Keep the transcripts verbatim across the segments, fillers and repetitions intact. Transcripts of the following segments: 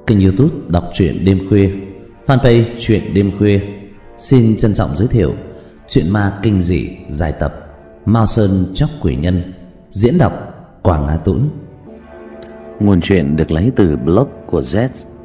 kênh YouTube Đọc truyện đêm khuya, fanpage Truyện đêm khuya xin trân trọng giới thiệu truyện ma kinh dị dài tập Mao Sơn Chóc Quỷ Nhân, diễn đọc Quảng Á Tũng. Nguồn truyện được lấy từ blog của Z.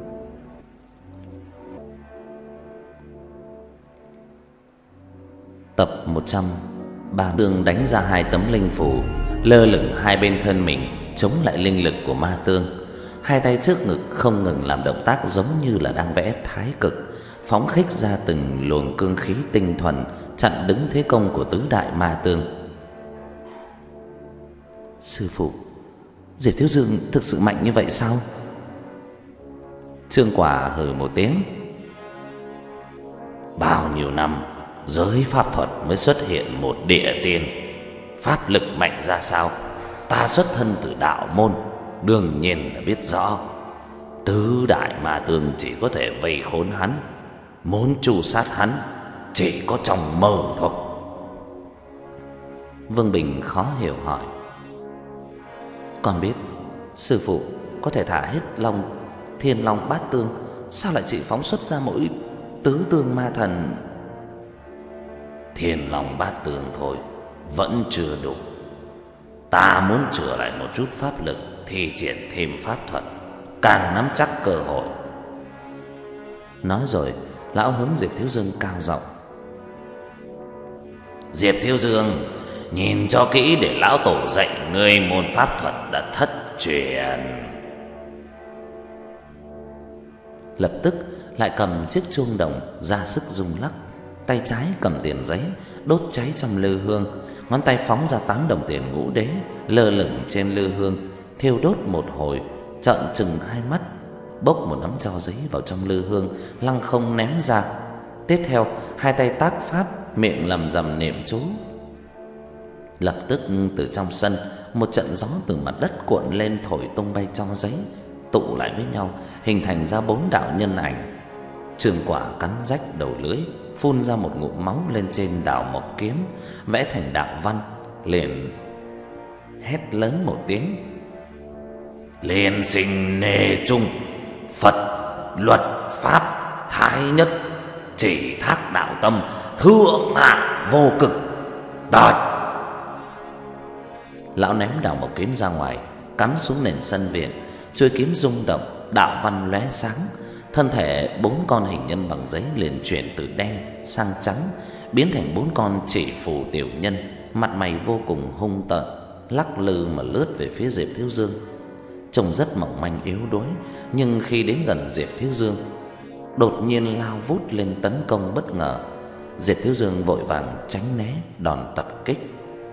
Tập một trăm ba. Tương đánh ra hai tấm linh phù lơ lửng hai bên thân mình, chống lại linh lực của ma tương. Hai tay trước ngực không ngừng làm động tác giống như là đang vẽ thái cực, phóng khích ra từng luồng cương khí tinh thuần, chặn đứng thế công của tứ đại ma tương. Sư phụ, Diệp Thiếu Dương thực sự mạnh như vậy sao? Trương Quả hừ một tiếng. Bao nhiêu năm giới pháp thuật mới xuất hiện một địa tiên, pháp lực mạnh ra sao ta xuất thân từ đạo môn, đương nhiên là biết rõ. Tứ đại ma tương chỉ có thể vây khốn hắn, muốn tru sát hắn chỉ có trong mơ thôi. Vương Bình khó hiểu hỏi. Con biết sư phụ có thể thả hết long thiên long bát tương, sao lại chỉ phóng xuất ra mỗi tứ tương ma thần? Thiên long bát tương thôi vẫn chưa đủ, ta muốn chữa lại một chút pháp lực, thi triển thêm pháp thuật, càng nắm chắc cơ hội. Nói rồi lão hướng Diệp Thiếu Dương cao giọng. Diệp Thiếu Dương, nhìn cho kỹ để lão tổ dạy ngươi môn pháp thuật đã thất truyền. Lập tức lại cầm chiếc chuông đồng ra sức rung lắc, tay trái cầm tiền giấy đốt cháy trong lư hương, ngón tay phóng ra tám đồng tiền ngũ đế lơ lửng trên lư hương, thiêu đốt một hồi, trợn trừng hai mắt, bốc một nắm tro giấy vào trong lư hương, lăng không ném ra. Tiếp theo hai tay tác pháp, miệng lầm rầm niệm chú. Lập tức từ trong sân một trận gió từ mặt đất cuộn lên, thổi tung bay tro giấy, tụ lại với nhau hình thành ra bốn đạo nhân ảnh. Trương Quả cắn rách đầu lưỡi, phun ra một ngụm máu lên trên đào mộc kiếm, vẽ thành đạo văn, liền hét lớn một tiếng. Liên sinh nề trung, Phật luật pháp thái nhất, chỉ thác đạo tâm, thượng hạ vô cực. Đợt. Lão ném đào mộc kiếm ra ngoài, cắm xuống nền sân viện, chuôi kiếm rung động, đạo văn lóe sáng. Thân thể bốn con hình nhân bằng giấy liền chuyển từ đen sang trắng, biến thành bốn con chỉ phù tiểu nhân, mặt mày vô cùng hung tợn, lắc lư mà lướt về phía Diệp Thiếu Dương. Trông rất mỏng manh yếu đuối, nhưng khi đến gần Diệp Thiếu Dương, đột nhiên lao vút lên tấn công bất ngờ. Diệp Thiếu Dương vội vàng tránh né đòn tập kích.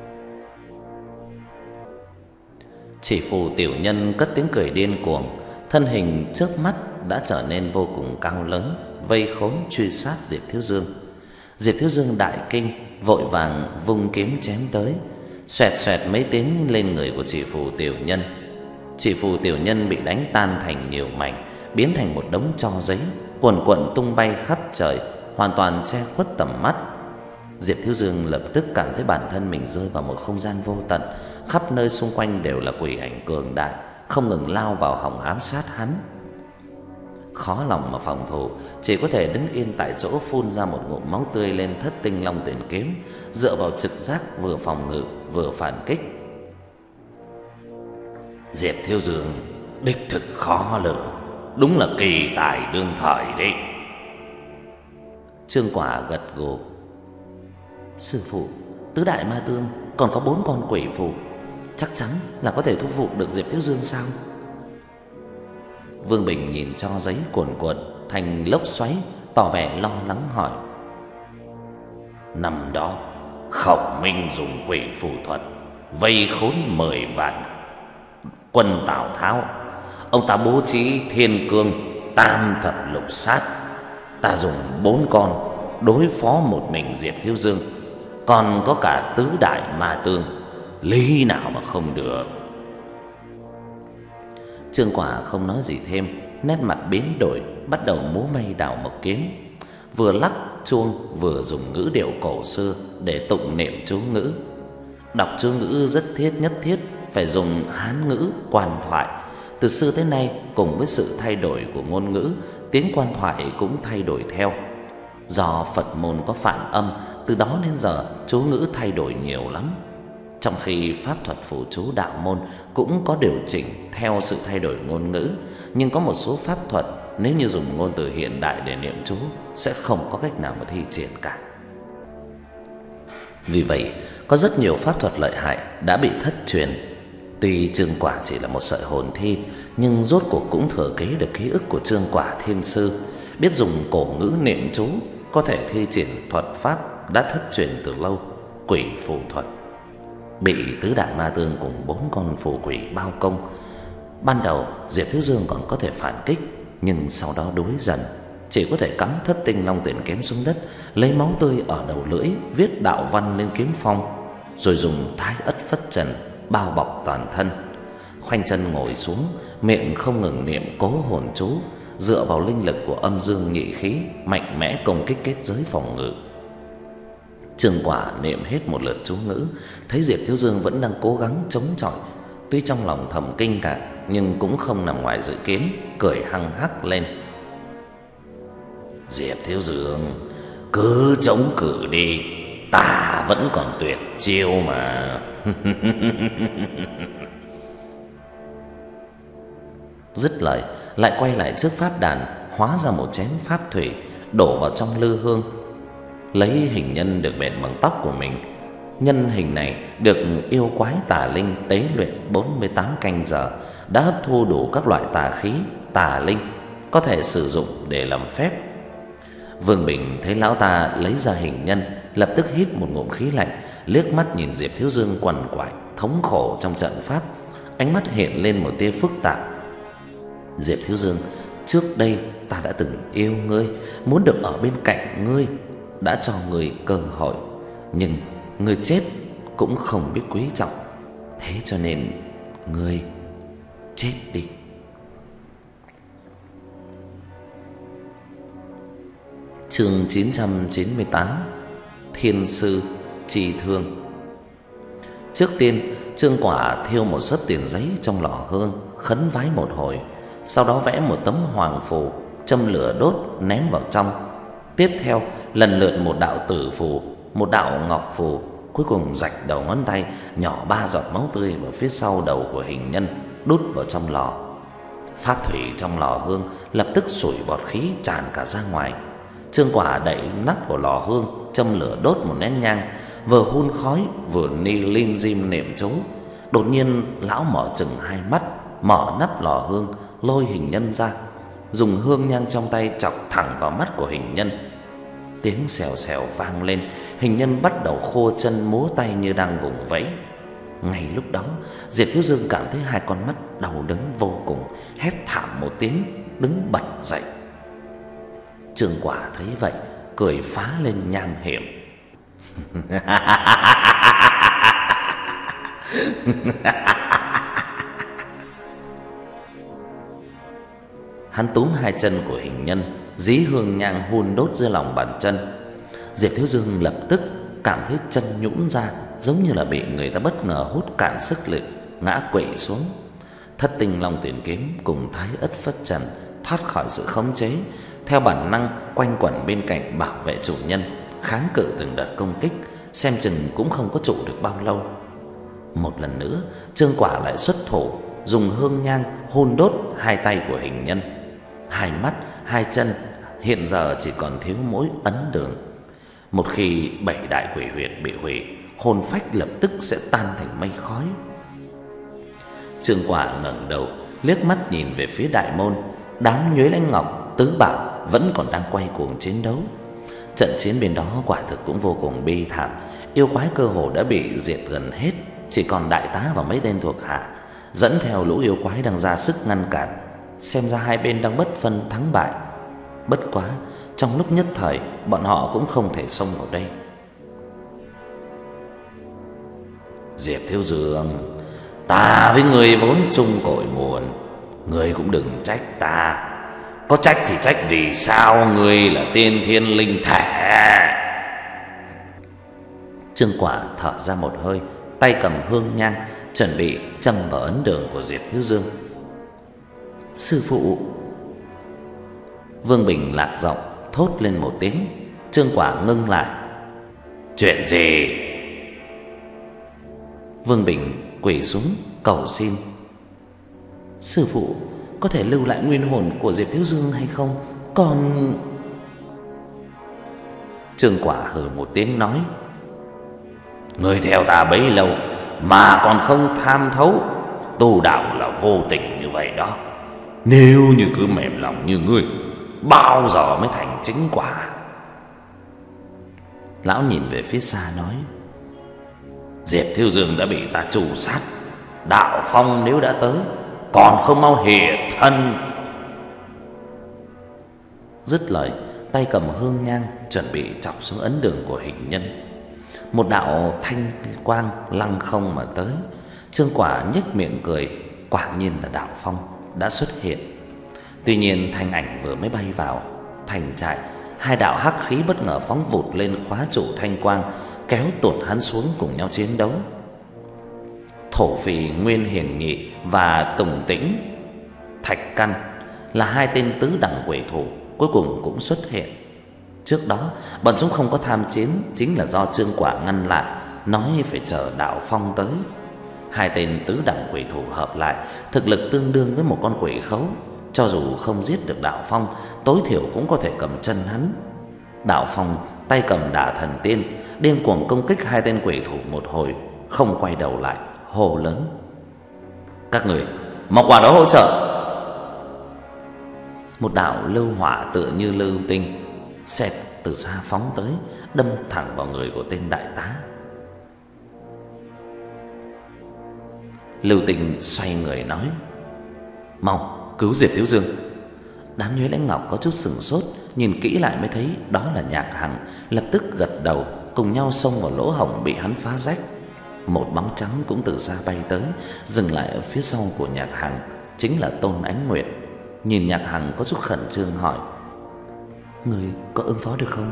Chỉ phù tiểu nhân cất tiếng cười điên cuồng, thân hình chớp mắt đã trở nên vô cùng cao lớn, vây khốn truy sát Diệp Thiếu Dương. Diệp Thiếu Dương đại kinh, vội vàng vung kiếm chém tới, xoẹt xoẹt mấy tiếng lên người của chỉ phù tiểu nhân. Chỉ phù tiểu nhân bị đánh tan thành nhiều mảnh, biến thành một đống tro giấy, cuồn cuộn tung bay khắp trời, hoàn toàn che khuất tầm mắt. Diệp Thiếu Dương lập tức cảm thấy bản thân mình rơi vào một không gian vô tận, khắp nơi xung quanh đều là quỷ ảnh cường đại, không ngừng lao vào hòng ám sát hắn. Khó lòng mà phòng thủ, chỉ có thể đứng yên tại chỗ, phun ra một ngụm máu tươi lên thất tinh long tuyển kiếm, dựa vào trực giác vừa phòng ngự vừa phản kích. Diệp Thiếu Dương đích thực khó lường, đúng là kỳ tài đương thời đấy. Trương Quả gật gù. Sư phụ, tứ đại ma tương còn có bốn con quỷ phù, chắc chắn là có thể thu phục được Diệp Thiếu Dương sao? Vương Bình nhìn cho giấy cuồn cuộn thành lốc xoáy, tỏ vẻ lo lắng hỏi. Năm đó Khổng Minh dùng quỷ phù thuật vây khốn mười vạn quân Tào Tháo, ông ta bố trí thiên cương tam thập lục sát, ta dùng bốn con đối phó một mình Diệp Thiếu Dương, còn có cả tứ đại ma tương, lý nào mà không được. Trương Quả không nói gì thêm, nét mặt biến đổi, bắt đầu múa may đào mộc kiếm, vừa lắc chuông vừa dùng ngữ điệu cổ xưa để tụng niệm chú ngữ. Đọc chú ngữ rất thiết nhất thiết phải dùng Hán ngữ quan thoại, Từ xưa tới nay, cùng với sự thay đổi của ngôn ngữ, tiếng quan thoại cũng thay đổi theo. Do Phật môn có phản âm, từ đó đến giờ chú ngữ thay đổi nhiều lắm. Trong khi pháp thuật phù chú đạo môn cũng có điều chỉnh theo sự thay đổi ngôn ngữ, nhưng có một số pháp thuật nếu như dùng ngôn từ hiện đại để niệm chú sẽ không có cách nào mà thi triển cả. Vì vậy, có rất nhiều pháp thuật lợi hại đã bị thất truyền. Tuy Trương Quả chỉ là một sợi hồn thi, nhưng rốt cuộc cũng thừa kế được ký ức của Trương Quả Thiên Sư, biết dùng cổ ngữ niệm chú, có thể thi triển thuật pháp đã thất truyền từ lâu, quỷ phù thuật. Bị tứ đại ma tương cùng bốn con phù quỷ bao công. Ban đầu Diệp Thiếu Dương còn có thể phản kích, nhưng sau đó đuối dần, chỉ có thể cắm thất tinh long tuyển kiếm xuống đất, lấy máu tươi ở đầu lưỡi viết đạo văn lên kiếm phong, rồi dùng thái ất phất trần bao bọc toàn thân. Khoanh chân ngồi xuống, miệng không ngừng niệm cố hồn chú, dựa vào linh lực của âm dương nhị khí mạnh mẽ công kích kết giới phòng ngự. Trương Quả niệm hết một lượt chú ngữ, thấy Diệp Thiếu Dương vẫn đang cố gắng chống chọi, tuy trong lòng thầm kinh ngạc nhưng cũng không nằm ngoài dự kiến, cười hăng hắc lên. Diệp Thiếu Dương, cứ chống cự đi, ta vẫn còn tuyệt chiêu mà. Dứt lời, lại quay lại trước pháp đàn, hóa ra một chén pháp thủy đổ vào trong lư hương, lấy hình nhân được bện bằng tóc của mình. Nhân hình này được yêu quái tà linh tế luyện bốn mươi tám canh giờ, đã hấp thu đủ các loại tà khí, tà linh, có thể sử dụng để làm phép. Vương Bình thấy lão ta lấy ra hình nhân, lập tức hít một ngụm khí lạnh, liếc mắt nhìn Diệp Thiếu Dương quằn quại thống khổ trong trận pháp, ánh mắt hiện lên một tia phức tạp. Diệp Thiếu Dương, trước đây ta đã từng yêu ngươi, muốn được ở bên cạnh ngươi, đã cho ngươi cơ hội, nhưng ngươi chết cũng không biết quý trọng, thế cho nên ngươi chết đi. Chương chín trăm chín mươi tám. Thiên sư chi thương. Trước tiên, Trương Quả thiêu một sấp tiền giấy trong lò hương, khấn vái một hồi, sau đó vẽ một tấm hoàng phù, châm lửa đốt ném vào trong. Tiếp theo, lần lượt một đạo tử phù, một đạo ngọc phù, cuối cùng rạch đầu ngón tay, nhỏ ba giọt máu tươi vào phía sau đầu của hình nhân, đút vào trong lò. Pháp thủy trong lò hương lập tức sủi bọt khí tràn cả ra ngoài. Trương Quả đậy nắp của lò hương, châm lửa đốt một nén nhang, vừa hun khói vừa ni lim dim niệm chú. Đột nhiên lão mở chừng hai mắt, mở nắp lò hương, lôi hình nhân ra, dùng hương nhang trong tay chọc thẳng vào mắt của hình nhân. Tiếng xèo xèo vang lên, hình nhân bắt đầu khô chân múa tay như đang vùng vẫy. Ngay lúc đó, Diệp Thiếu Dương cảm thấy hai con mắt đau đớn vô cùng, hét thảm một tiếng, đứng bật dậy. Trương Quả thấy vậy, cười phá lên nham hiểm. Hắn túm hai chân của hình nhân, dí hương nhang hun đốt dưới lòng bàn chân. Diệp Thiếu Dương lập tức cảm thấy chân nhũn ra, giống như là bị người ta bất ngờ hút cạn sức lực, ngã quỵ xuống. Thất tinh long tuyển kiếm cùng thái ất phất trần thoát khỏi sự khống chế, theo bản năng quanh quẩn bên cạnh bảo vệ chủ nhân, kháng cự từng đợt công kích, xem chừng cũng không có trụ được bao lâu. Một lần nữa, Trương Quả lại xuất thủ, dùng hương nhang hun đốt hai tay của hình nhân. Hai mắt, hai chân hiện giờ chỉ còn thiếu mỗi ấn đường. Một khi bảy đại quỷ huyệt bị hủy, hồn phách lập tức sẽ tan thành mây khói. Trương Quả ngẩng đầu, liếc mắt nhìn về phía đại môn. Đám Nhuế Lãnh Ngọc, Tứ Bảo vẫn còn đang quay cuồng chiến đấu. Trận chiến bên đó quả thực cũng vô cùng bi thảm, yêu quái cơ hồ đã bị diệt gần hết, chỉ còn đại tá và mấy tên thuộc hạ dẫn theo lũ yêu quái đang ra sức ngăn cản. Xem ra hai bên đang bất phân thắng bại. Bất quá, trong lúc nhất thời, bọn họ cũng không thể xông vào đây. Diệp Thiếu Dương, ta với người vốn chung cội nguồn, người cũng đừng trách ta. Có trách thì trách vì sao ngươi là tiên thiên linh thể. Trương Quả thở ra một hơi, tay cầm hương nhang chuẩn bị châm vào ấn đường của Diệp Thiếu Dương. Sư phụ. Vương Bình lạc giọng thốt lên một tiếng. Trương Quả ngưng lại. Chuyện gì? Vương Bình quỳ xuống cầu xin. Sư phụ, có thể lưu lại nguyên hồn của Diệp Thiếu Dương hay không? Còn... Trương Quả hừ một tiếng nói. Ngươi theo ta bấy lâu mà còn không tham thấu, tu đạo là vô tình như vậy đó. Nếu như cứ mềm lòng như ngươi, bao giờ mới thành chính quả? Lão nhìn về phía xa nói. Diệp Thiếu Dương đã bị ta trù sát, đạo phong nếu đã tới, còn không mau hiện thân. Dứt lời, tay cầm hương nhang chuẩn bị chọc xuống ấn đường của hình nhân. Một đạo thanh quang lăng không mà tới. Trương Quả nhếch miệng cười. Quả nhiên là đạo phong đã xuất hiện. Tuy nhiên thanh ảnh vừa mới bay vào thành trại, hai đạo hắc khí bất ngờ phóng vụt lên khóa trụ thanh quang, kéo tuột hắn xuống cùng nhau chiến đấu. Thổ Phì, Nguyên Hiển Nhị và Tùng Tĩnh, Thạch Căn là hai tên tứ đẳng quỷ thủ cuối cùng cũng xuất hiện. Trước đó bọn chúng không có tham chiến, chính là do Trương Quả ngăn lại, nói phải chờ đạo phong tới. Hai tên tứ đẳng quỷ thủ hợp lại, thực lực tương đương với một con quỷ khấu. Cho dù không giết được đạo phong, tối thiểu cũng có thể cầm chân hắn. Đạo phong tay cầm Đả Thần Tiên, điên cuồng công kích hai tên quỷ thủ một hồi, không quay đầu lại, hô lớn. Các người mau qua đó hỗ trợ. Một đạo lưu hỏa tựa như lưu tinh xẹt từ xa phóng tới, đâm thẳng vào người của tên đại tá. Lưu Tinh xoay người nói. Mau cứu Diệp Thiếu Dương. Đám Nhuế Lãnh Ngọc có chút sửng sốt, nhìn kỹ lại mới thấy đó là Nhạc Hằng, lập tức gật đầu, cùng nhau xông vào lỗ hổng bị hắn phá rách. Một bóng trắng cũng từ xa bay tới, dừng lại ở phía sau của Nhạc Hằng, chính là Tôn Ánh Nguyệt. Nhìn Nhạc Hằng có chút khẩn trương hỏi. Người có ứng phó được không?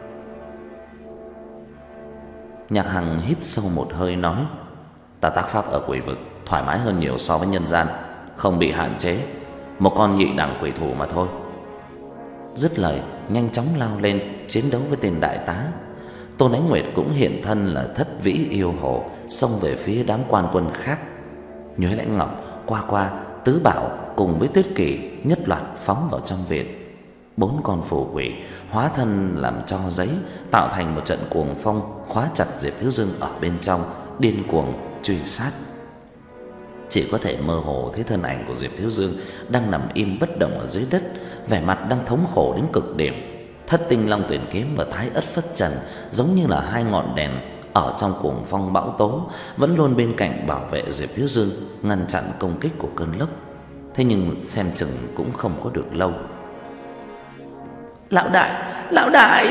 Nhạc Hằng hít sâu một hơi nói. Ta tác pháp ở quỷ vực thoải mái hơn nhiều so với nhân gian, không bị hạn chế, một con nhị đẳng quỷ thủ mà thôi. Dứt lời, nhanh chóng lao lên chiến đấu với tên đại tá. Tôn Ánh Nguyệt cũng hiện thân là Thất Vĩ Yêu Hồ, xông về phía đám quan quân khác. Nhuế Lãnh Ngọc, Qua Qua, Tứ Bảo cùng với Tuyết Kỳ nhất loạt phóng vào trong viện. Bốn con phù quỷ hóa thân làm tro giấy, tạo thành một trận cuồng phong khóa chặt Diệp Thiếu Dương ở bên trong, điên cuồng truy sát. Chỉ có thể mơ hồ thấy thân ảnh của Diệp Thiếu Dương đang nằm im bất động ở dưới đất, vẻ mặt đang thống khổ đến cực điểm. Thất Tinh Long Tuyển Kiếm và Thái Ất Phất Trần giống như là hai ngọn đèn ở trong cuồng phong bão tố, vẫn luôn bên cạnh bảo vệ Diệp Thiếu Dương, ngăn chặn công kích của cơn lốc. Thế nhưng xem chừng cũng không có được lâu. Lão đại, lão đại!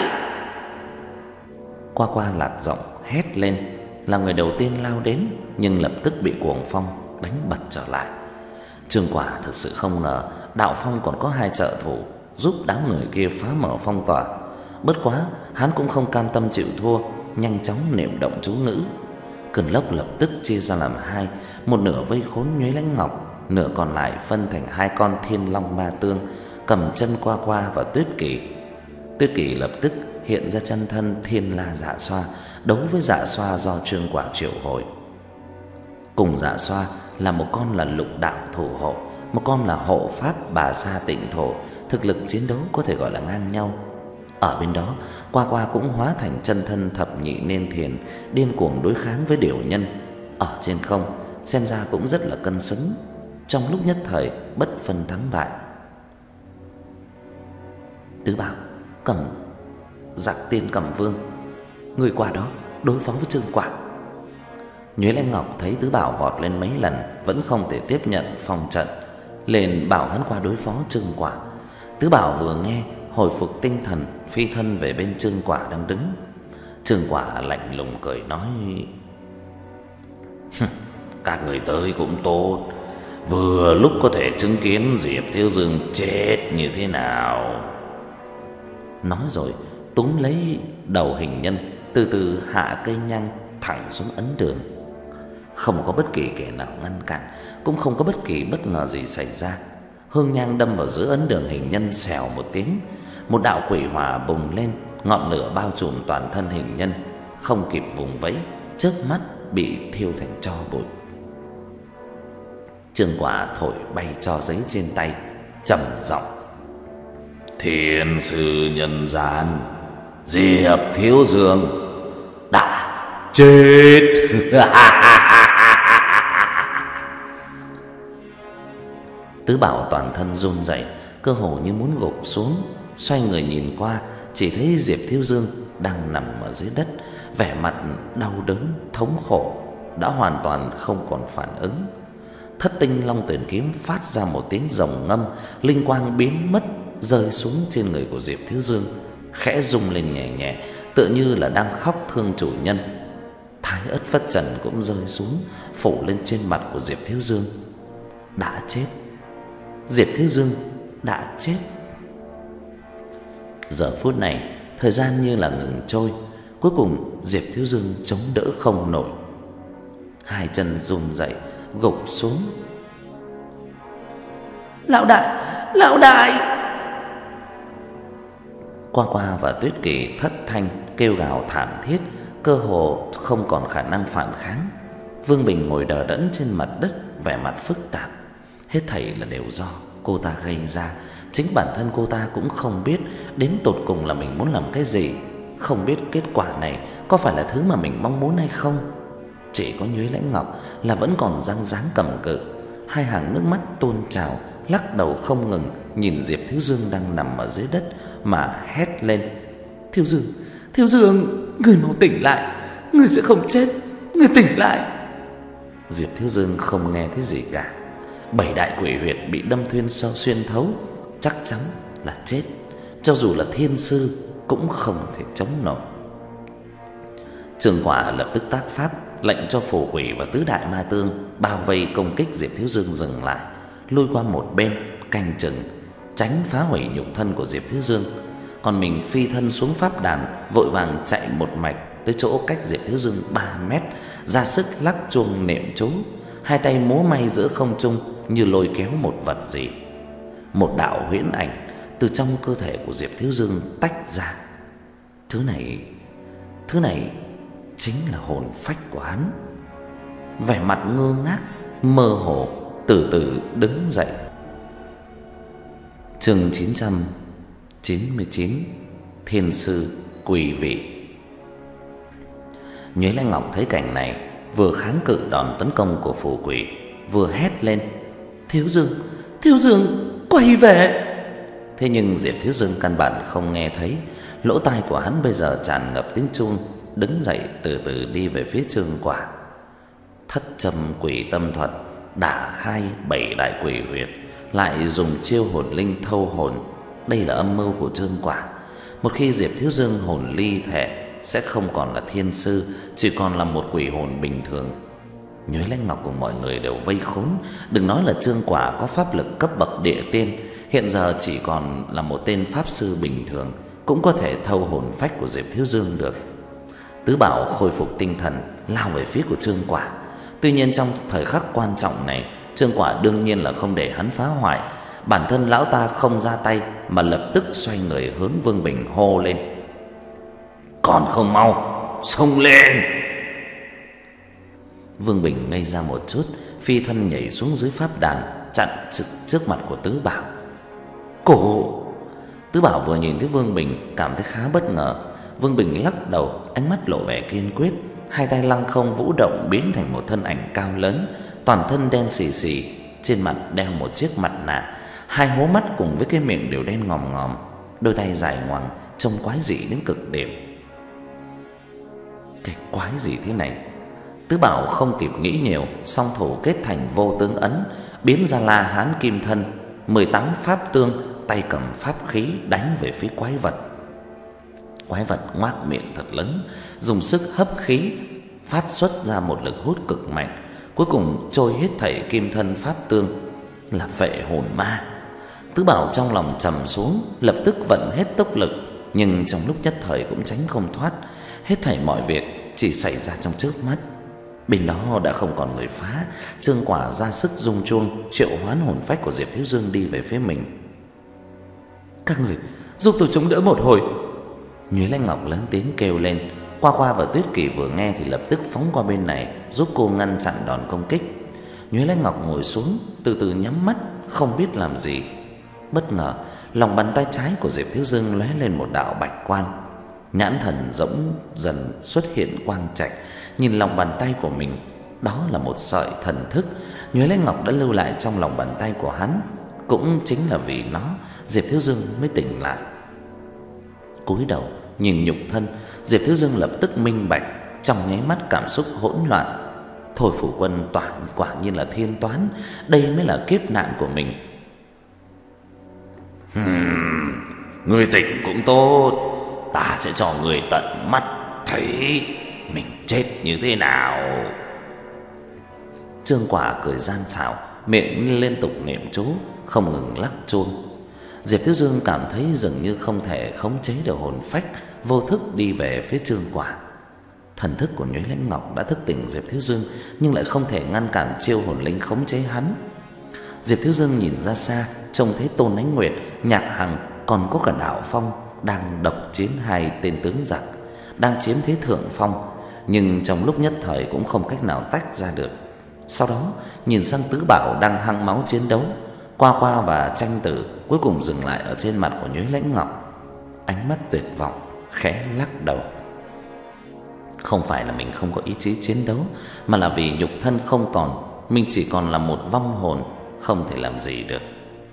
Qua Qua lạc giọng hét lên, là người đầu tiên lao đến, nhưng lập tức bị cuồng phong đánh bật trở lại. Trương Quả thực sự không ngờ đạo phong còn có hai trợ thủ giúp đám người kia phá mở phong tỏa. Bất quá hắn cũng không cam tâm chịu thua, nhanh chóng niệm động chú ngữ. Cơn lốc lập tức chia ra làm hai, một nửa vây khốn Nhuế Lãnh Ngọc, nửa còn lại phân thành hai con Thiên Long Ma Tương, cầm chân Qua Qua và Tuyết Kỳ. Tuyết Kỳ lập tức hiện ra chân thân Thiên La Dạ Xoa, đấu với Dạ Xoa do Trương Quả triệu hồi. Cùng Dạ Xoa là một con là Lục Đạo thủ hộ, một con là hộ pháp Bà Sa Tịnh Thổ, thực lực chiến đấu có thể gọi là ngang nhau. Ở bên đó, Qua Qua cũng hóa thành chân thân Thập Nhị Nên Thiền, điên cuồng đối kháng với Điểu Nhân. Ở trên không, xem ra cũng rất là cân xứng, trong lúc nhất thời bất phân thắng bại. Tứ Bảo, Cầm Giặc Tiên Cầm Vương, người qua đó đối phó với Trương Quả. Nhuế Lãnh Ngọc thấy Tứ Bảo vọt lên mấy lần vẫn không thể tiếp nhận phòng trận, liền bảo hắn qua đối phó Trương Quả. Tứ Bảo vừa nghe, hồi phục tinh thần, phi thân về bên Trương Quả đang đứng. Trương Quả lạnh lùng cười nói: các người tới cũng tốt, vừa lúc có thể chứng kiến Diệp Thiếu Dương chết như thế nào. Nói rồi túm lấy đầu hình nhân, từ từ hạ cây nhang thẳng xuống ấn đường. Không có bất kỳ kẻ nào ngăn cản, cũng không có bất kỳ bất ngờ gì xảy ra. hương nhang đâm vào giữa ấn đường hình nhân, xèo một tiếng, một đạo quỷ hỏa bùng lên, ngọn lửa bao trùm toàn thân hình nhân, không kịp vùng vẫy, chớp mắt bị thiêu thành tro bụi. Trương Quả thổi bay tro giấy trên tay, trầm giọng: "Thiên sư nhân gian, Diệp Thiếu Dương đã chết." Tứ Bảo toàn thân run rẩy, cơ hồ như muốn gục xuống, xoay người nhìn qua, chỉ thấy Diệp Thiếu Dương đang nằm ở dưới đất, vẻ mặt đau đớn thống khổ, đã hoàn toàn không còn phản ứng. Thất tinh long tuyển kiếm phát ra một tiếng rồng ngâm, linh quang biến mất, rơi xuống trên người của Diệp Thiếu Dương, khẽ rung lên nhẹ nhẹ, tựa như là đang khóc thương chủ nhân. Thái ất phất trần cũng rơi xuống, phủ lên trên mặt của Diệp Thiếu Dương. Đã chết. Diệp Thiếu Dương đã chết. Giờ phút này, thời gian như là ngừng trôi, cuối cùng Diệp Thiếu Dương chống đỡ không nổi, hai chân run rẩy gục xuống. "Lão đại, lão đại!" Qua Qua và Tuyết Kỳ thất thanh kêu gào thảm thiết, cơ hồ không còn khả năng phản kháng. Vương Bình ngồi đờ đẫn trên mặt đất, vẻ mặt phức tạp. Hết thảy là đều do cô ta gây ra. Chính bản thân cô ta cũng không biết đến tột cùng là mình muốn làm cái gì, không biết kết quả này có phải là thứ mà mình mong muốn hay không. Chỉ có Nhuế Lãnh Ngọc là vẫn còn dang dáng cầm cự, hai hàng nước mắt tuôn trào, lắc đầu không ngừng, nhìn Diệp Thiếu Dương đang nằm ở dưới đất mà hét lên: "Thiếu Dương, Thiếu Dương, người mau tỉnh lại, người sẽ không chết, người tỉnh lại." Diệp Thiếu Dương không nghe thấy gì cả. Bảy đại quỷ huyệt bị đâm thuyên sâu xuyên thấu, chắc chắn là chết, cho dù là thiên sư cũng không thể chống nổi. Trương Quả lập tức tác pháp, lệnh cho phù quỷ và tứ đại ma tương bao vây công kích Diệp Thiếu Dương dừng lại, lui qua một bên canh chừng, tránh phá hủy nhục thân của Diệp Thiếu Dương. Còn mình phi thân xuống pháp đàn, vội vàng chạy một mạch tới chỗ cách Diệp Thiếu Dương ba mét, ra sức lắc chuông niệm chú, hai tay múa may giữa không trung như lôi kéo một vật gì. Một đạo huyễn ảnh từ trong cơ thể của Diệp Thiếu Dương tách ra. Thứ này, thứ này chính là hồn phách của hắn. Vẻ mặt ngơ ngác, mơ hồ, từ từ đứng dậy. Chương chín trăm chín mươi chín: Thiên sư quỳ vị. Nhuế Lãnh Ngọc thấy cảnh này, vừa kháng cự đòn tấn công của phù quỷ, vừa hét lên: "Thiếu Dương, Thiếu Dương, quay về!" Thế nhưng Diệp Thiếu Dương căn bản không nghe thấy, lỗ tai của hắn bây giờ tràn ngập tiếng chuông, đứng dậy từ từ đi về phía Trương Quả. Thất châm quỷ tâm thuật, đả khai bảy đại quỷ huyệt, lại dùng chiêu hồn linh thâu hồn. Đây là âm mưu của Trương Quả. Một khi Diệp Thiếu Dương hồn ly thể, sẽ không còn là thiên sư, chỉ còn là một quỷ hồn bình thường. Nhuế Lãnh Ngọc cùng mọi người đều vây khốn, đừng nói là Trương Quả có pháp lực cấp bậc địa tiên, hiện giờ chỉ còn là một tên pháp sư bình thường cũng có thể thâu hồn phách của Diệp Thiếu Dương được. Tứ Bảo khôi phục tinh thần, lao về phía của Trương Quả. Tuy nhiên trong thời khắc quan trọng này, Trương Quả đương nhiên là không để hắn phá hoại. Bản thân lão ta không ra tay, mà lập tức xoay người hướng Vương Bình hô lên: "Còn không mau xông lên!" Vương Bình ngây ra một chút, phi thân nhảy xuống dưới pháp đàn, chặn trực trước mặt của Tứ Bảo. "Cổ!" Tứ Bảo vừa nhìn thấy Vương Bình cảm thấy khá bất ngờ. Vương Bình lắc đầu, ánh mắt lộ vẻ kiên quyết, hai tay lăng không vũ động biến thành một thân ảnh cao lớn, toàn thân đen xì xì, trên mặt đeo một chiếc mặt nạ, hai hố mắt cùng với cái miệng đều đen ngòm ngòm, đôi tay dài ngoằng trông quái dị đến cực điểm. Cái quái gì thế này? Tứ Bảo không kịp nghĩ nhiều, song thủ kết thành vô tướng ấn, biến ra La Hán Kim Thân, mười tám pháp tương, tay cầm pháp khí đánh về phía quái vật. Quái vật ngoác miệng thật lớn, dùng sức hấp khí, phát xuất ra một lực hút cực mạnh, cuối cùng trôi hết thảy kim thân pháp tương, là Phệ Hồn Ma. Tứ Bảo trong lòng trầm xuống, lập tức vận hết tốc lực, nhưng trong lúc nhất thời cũng tránh không thoát. Hết thảy mọi việc chỉ xảy ra trong chớp mắt. Bên đó đã không còn người phá. Trương Quả ra sức rung chuông triệu hoán hồn phách của Diệp Thiếu Dương đi về phía mình. "Các người giúp tôi chống đỡ một hồi." Nhuế Lãnh Ngọc lớn tiếng kêu lên. Qua Qua và Tuyết Kỳ vừa nghe thì lập tức phóng qua bên này giúp cô ngăn chặn đòn công kích. Nhuế Lãnh Ngọc ngồi xuống, từ từ nhắm mắt, không biết làm gì. Bất ngờ, lòng bàn tay trái của Diệp Thiếu Dương lóe lên một đạo bạch quang. Nhãn thần rỗng dần xuất hiện quang trạch, nhìn lòng bàn tay của mình, đó là một sợi thần thức Nhuế Lãnh Ngọc đã lưu lại trong lòng bàn tay của hắn. Cũng chính là vì nó, Diệp Thiếu Dương mới tỉnh lại. Cúi đầu nhìn nhục thân, Diệp Thiếu Dương lập tức minh bạch, trong nháy mắt cảm xúc hỗn loạn. Thôi Phủ Quân tỏa quả nhiên là thiên toán, đây mới là kiếp nạn của mình. Hmm, người tỉnh cũng tốt, ta sẽ cho người tận mắt thấy mình chết như thế nào. Trương Quả cười gian xảo, miệng liên tục niệm chú, không ngừng lắc chuông. Diệp Thiếu Dương cảm thấy dường như không thể khống chế được hồn phách, vô thức đi về phía Trương Quả. Thần thức của Nhuế Lãnh Ngọc đã thức tỉnh Diệp Thiếu Dương, nhưng lại không thể ngăn cản chiêu hồn linh khống chế hắn. Diệp Thiếu Dương nhìn ra xa, trông thấy Tôn Ánh Nguyệt, Nhạc Hằng, còn có cả Đạo Phong đang độc chiến hai tên tướng giặc, đang chiếm thế thượng phong, nhưng trong lúc nhất thời cũng không cách nào tách ra được. Sau đó, nhìn sang Tứ Bảo đang hăng máu chiến đấu, Qua Qua và Tranh Tử cuối cùng dừng lại ở trên mặt của Nhuế Lãnh Ngọc, ánh mắt tuyệt vọng, khẽ lắc đầu. Không phải là mình không có ý chí chiến đấu, mà là vì nhục thân không còn, mình chỉ còn là một vong hồn, không thể làm gì được.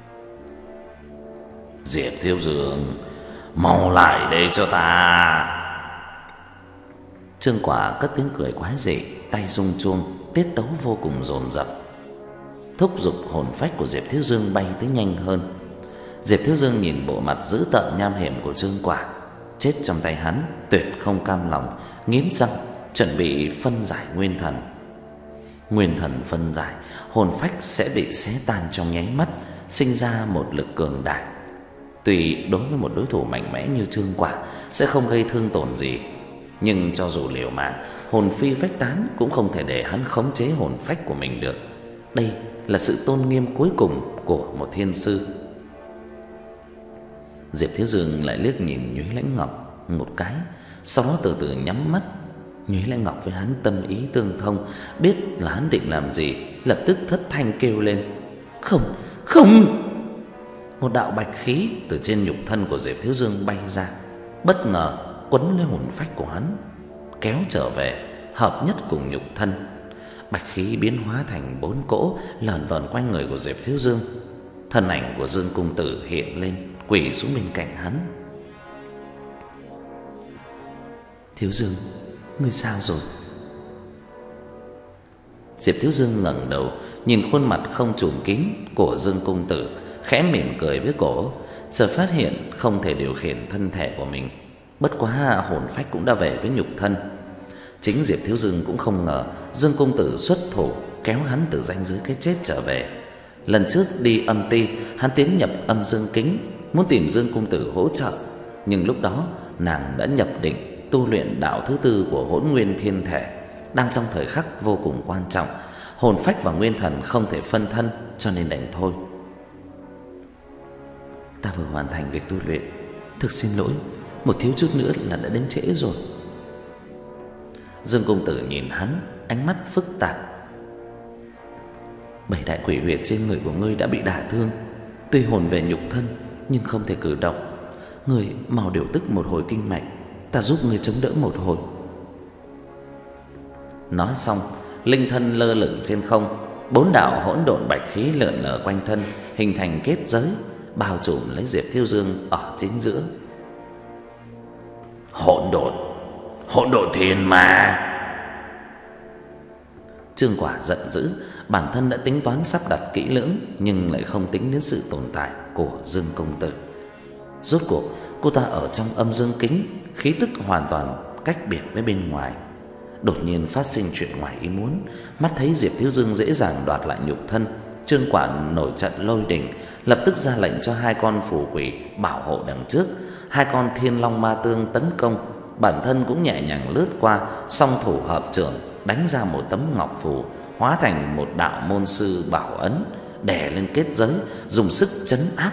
Diệp Thiếu Dương, mau lại đây cho ta. Trương Quả cất tiếng cười quái dị, tay rung chuông, tiết tấu vô cùng dồn dập, thúc giục hồn phách của Diệp Thiếu Dương bay tới nhanh hơn. Diệp Thiếu Dương nhìn bộ mặt dữ tợn nham hiểm của Trương Quả, chết trong tay hắn, tuyệt không cam lòng, nghiến răng chuẩn bị phân giải nguyên thần. Nguyên thần phân giải, hồn phách sẽ bị xé tan trong nháy mắt, sinh ra một lực cường đại. Tuy đối với một đối thủ mạnh mẽ như Trương Quả sẽ không gây thương tổn gì, nhưng cho dù liều mạng, hồn phi phách tán cũng không thể để hắn khống chế hồn phách của mình được. Đây là sự tôn nghiêm cuối cùng của một thiên sư. Diệp Thiếu Dương lại liếc nhìn Nhuế Lãnh Ngọc một cái, sau đó từ từ nhắm mắt. Nhuế Lãnh Ngọc với hắn tâm ý tương thông, biết là hắn định làm gì, lập tức thất thanh kêu lên: "Không, không!" Một đạo bạch khí từ trên nhục thân của Diệp Thiếu Dương bay ra, bất ngờ quấn lấy hồn phách của hắn, kéo trở về, hợp nhất cùng nhục thân. Bạch khí biến hóa thành bốn cỗ lởn vởn quanh người của Diệp Thiếu Dương. Thân ảnh của Dương Cung Tử hiện lên, quỳ xuống bên cạnh hắn. "Thiếu Dương, ngươi sao rồi?" Diệp Thiếu Dương ngẩng đầu, nhìn khuôn mặt không trùm kín của Dương Cung Tử, khẽ mỉm cười với cổ, chợt phát hiện không thể điều khiển thân thể của mình. Bất quá hồn phách cũng đã về với nhục thân. Chính Diệp Thiếu Dương cũng không ngờ Dương Cung Tử xuất thủ kéo hắn từ ranh giới cái chết trở về. Lần trước đi âm ti, hắn tiến nhập âm dương kính, muốn tìm Dương Cung Tử hỗ trợ, nhưng lúc đó nàng đã nhập định tu luyện đạo thứ tư của Hỗn Nguyên Thiên Thể, đang trong thời khắc vô cùng quan trọng, hồn phách và nguyên thần không thể phân thân, cho nên đành thôi. "Ta vừa hoàn thành việc tu luyện, thực xin lỗi, một thiếu chút nữa là đã đến trễ rồi." Dương Cung Tử nhìn hắn, ánh mắt phức tạp. "Bảy đại quỷ huyệt trên người của ngươi đã bị đả thương, tuy hồn về nhục thân nhưng không thể cử động. Ngươi mau điều tức một hồi kinh mạch, ta giúp ngươi chống đỡ một hồi." Nói xong, linh thân lơ lửng trên không, bốn đạo hỗn độn bạch khí lượn lờ quanh thân, hình thành kết giới, bao trùm lấy Diệp Thiếu Dương ở chính giữa. Hỗn độn, hỗn độn thiên ma. Trương Quả giận dữ, bản thân đã tính toán sắp đặt kỹ lưỡng, nhưng lại không tính đến sự tồn tại của Dương Công Tử. Rốt cuộc, cô ta ở trong âm dương kính, khí tức hoàn toàn cách biệt với bên ngoài. Đột nhiên phát sinh chuyện ngoài ý muốn, mắt thấy Diệp Thiếu Dương dễ dàng đoạt lại nhục thân, Trương Quả nổi trận lôi đình, lập tức ra lệnh cho hai con phù quỷ bảo hộ đằng trước, hai con thiên long ma tương tấn công, bản thân cũng nhẹ nhàng lướt qua, song thủ hợp trưởng, đánh ra một tấm ngọc phù, hóa thành một đạo môn sư bảo ấn, đè lên kết giới, dùng sức trấn áp.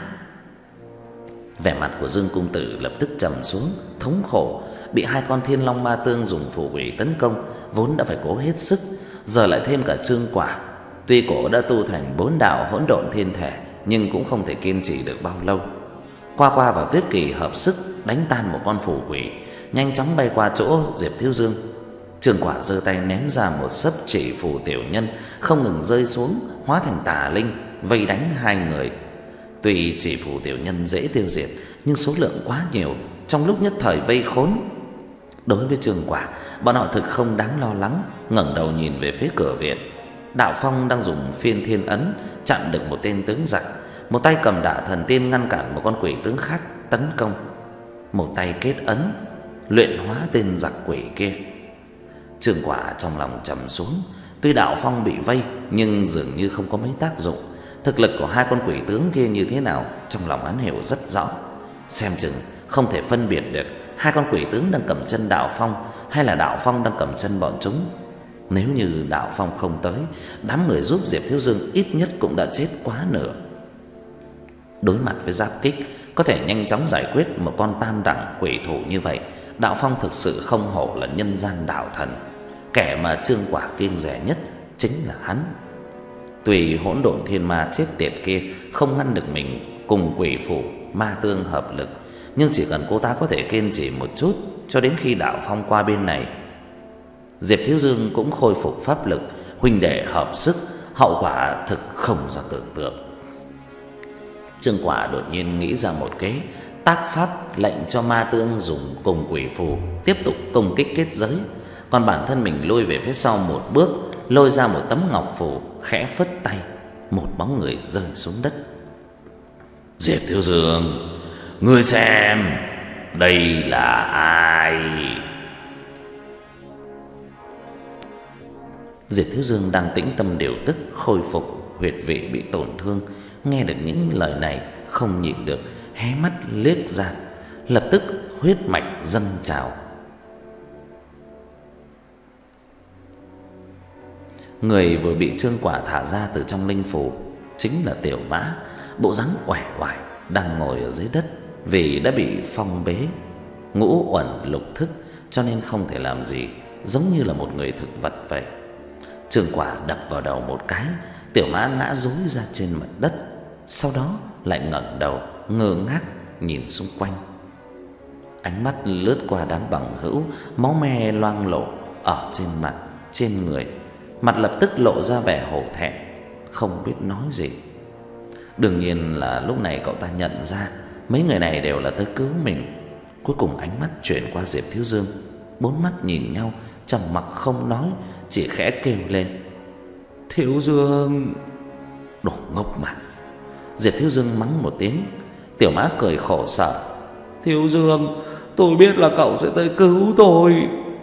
Vẻ mặt của Dương công tử lập tức trầm xuống, thống khổ. Bị hai con thiên long ma tương dùng phù quỷ tấn công, vốn đã phải cố hết sức, giờ lại thêm cả Trương Quả. Tuy cổ đã tu thành bốn đạo hỗn độn thiên thể, nhưng cũng không thể kiên trì được bao lâu. Qua qua và Tuyết Kỳ hợp sức đánh tan một con phù quỷ, nhanh chóng bay qua chỗ Diệp Thiếu Dương. Trương Quả giơ tay ném ra một sấp chỉ phù tiểu nhân, không ngừng rơi xuống, hóa thành tà linh vây đánh hai người. Tuy chỉ phù tiểu nhân dễ tiêu diệt, nhưng số lượng quá nhiều, trong lúc nhất thời vây khốn. Đối với Trương Quả, bọn họ thực không đáng lo lắng. Ngẩng đầu nhìn về phía cửa viện, Đạo Phong đang dùng phiên thiên ấn chặn được một tên tướng giặc, một tay cầm Đả Thần Tiên ngăn cản một con quỷ tướng khác tấn công, một tay kết ấn luyện hóa tên giặc quỷ kia. Trương Quả trong lòng trầm xuống. Tuy Đạo Phong bị vây, nhưng dường như không có mấy tác dụng. Thực lực của hai con quỷ tướng kia như thế nào, trong lòng hắn hiểu rất rõ. Xem chừng không thể phân biệt được hai con quỷ tướng đang cầm chân Đạo Phong hay là Đạo Phong đang cầm chân bọn chúng. Nếu như Đạo Phong không tới, đám người giúp Diệp Thiếu Dương ít nhất cũng đã chết quá nửa. Đối mặt với giáp kích có thể nhanh chóng giải quyết một con tam đẳng quỷ thủ như vậy, Đạo Phong thực sự không hổ là nhân gian đạo thần. Kẻ mà Trương Quả kiêng rẻ nhất chính là hắn. Tuy hỗn độn thiên ma chết tiệt kia không ngăn được mình cùng quỷ phủ ma tương hợp lực, nhưng chỉ cần cô ta có thể kiên trì một chút cho đến khi Đạo Phong qua bên này, Diệp Thiếu Dương cũng khôi phục pháp lực, huynh đệ hợp sức, hậu quả thực không ra tưởng tượng. Trương Quả đột nhiên nghĩ ra một kế, tác pháp lệnh cho ma tương dùng cùng quỷ phù tiếp tục công kích kết giới, còn bản thân mình lùi về phía sau một bước, lôi ra một tấm ngọc phù, khẽ phất tay, một bóng người rơi xuống đất. Diệp Thiếu Dương, ngươi xem, đây là ai? Diệp Thiếu Dương đang tĩnh tâm điều tức, khôi phục huyệt vị bị tổn thương, nghe được những lời này không nhịn được hé mắt liếc ra, lập tức huyết mạch dâng trào. Người vừa bị Trương Quả thả ra từ trong linh phủ chính là Tiểu Mã, bộ dáng uể oải đang ngồi ở dưới đất, vì đã bị phong bế ngũ uẩn lục thức cho nên không thể làm gì, giống như là một người thực vật vậy. Trương Quả đập vào đầu một cái, Tiểu Mã ngã rúi ra trên mặt đất, sau đó lại ngẩng đầu ngơ ngác nhìn xung quanh. Ánh mắt lướt qua đám bằng hữu, máu me loang lổ ở trên mặt, trên người, mặt lập tức lộ ra vẻ hổ thẹn, không biết nói gì. Đương nhiên là lúc này cậu ta nhận ra mấy người này đều là tới cứu mình. Cuối cùng ánh mắt chuyển qua Diệp Thiếu Dương, bốn mắt nhìn nhau, trầm mặc không nói, chỉ khẽ kêu lên: "Thiếu Dương!" Đồ ngốc mà. Diệp Thiếu Dương mắng một tiếng. Tiểu Mã cười khổ sở: "Thiếu Dương, tôi biết là cậu sẽ tới cứu tôi."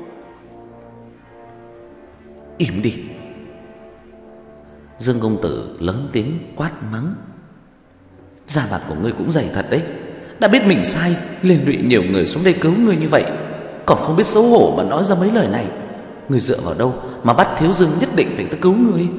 "Im đi!" Dương công tử lớn tiếng quát mắng: "Da mặt của ngươi cũng dày thật đấy, đã biết mình sai, liên lụy nhiều người xuống đây cứu ngươi như vậy, còn không biết xấu hổ mà nói ra mấy lời này. Ngươi dựa vào đâu mà bắt Thiếu Dương nhất định phải tới cứu ngươi?"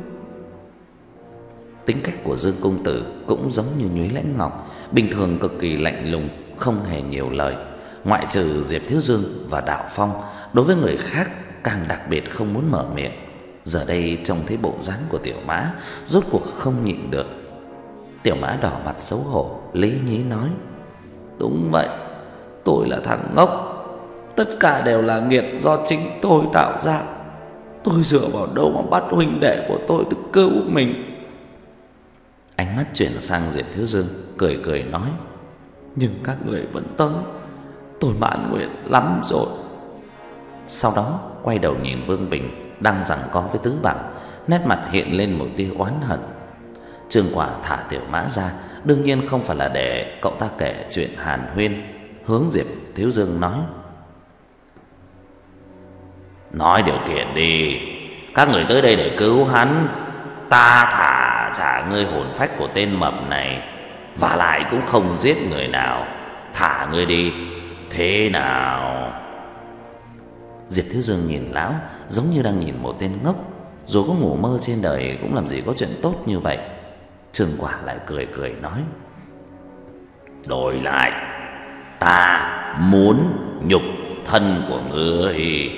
Tính cách của Dương công tử cũng giống như Nhuế Lãnh Ngọc, bình thường cực kỳ lạnh lùng, không hề nhiều lời. Ngoại trừ Diệp Thiếu Dương và Đạo Phong, đối với người khác càng đặc biệt không muốn mở miệng. Giờ đây trông thấy bộ dáng của Tiểu Mã, rốt cuộc không nhịn được. Tiểu Mã đỏ mặt xấu hổ, lý nhí nói: "Đúng vậy, tôi là thằng ngốc. Tất cả đều là nghiệt do chính tôi tạo ra. Tôi dựa vào đâu mà bắt huynh đệ của tôi tự cứu mình?" Ánh mắt chuyển sang Diệp Thiếu Dương, cười cười nói: "Nhưng các người vẫn tới, tôi mãn nguyện lắm rồi." Sau đó quay đầu nhìn Vương Bình đang giằng co với Tứ Bảo, nét mặt hiện lên một tia oán hận. Trương Quả thả Tiểu Mã ra, đương nhiên không phải là để cậu ta kể chuyện hàn huyên, hướng Diệp Thiếu Dương nói: "Nói điều kiện đi, các người tới đây để cứu hắn, ta thả trả ngươi hồn phách của tên mập này, và lại cũng không giết người nào. Thả ngươi đi, thế nào?" Diệp Thiếu Dương nhìn lão giống như đang nhìn một tên ngốc. Dù có ngủ mơ trên đời cũng làm gì có chuyện tốt như vậy. Trương Quả lại cười cười nói: đổi lại, ta muốn nhục thân của ngươi.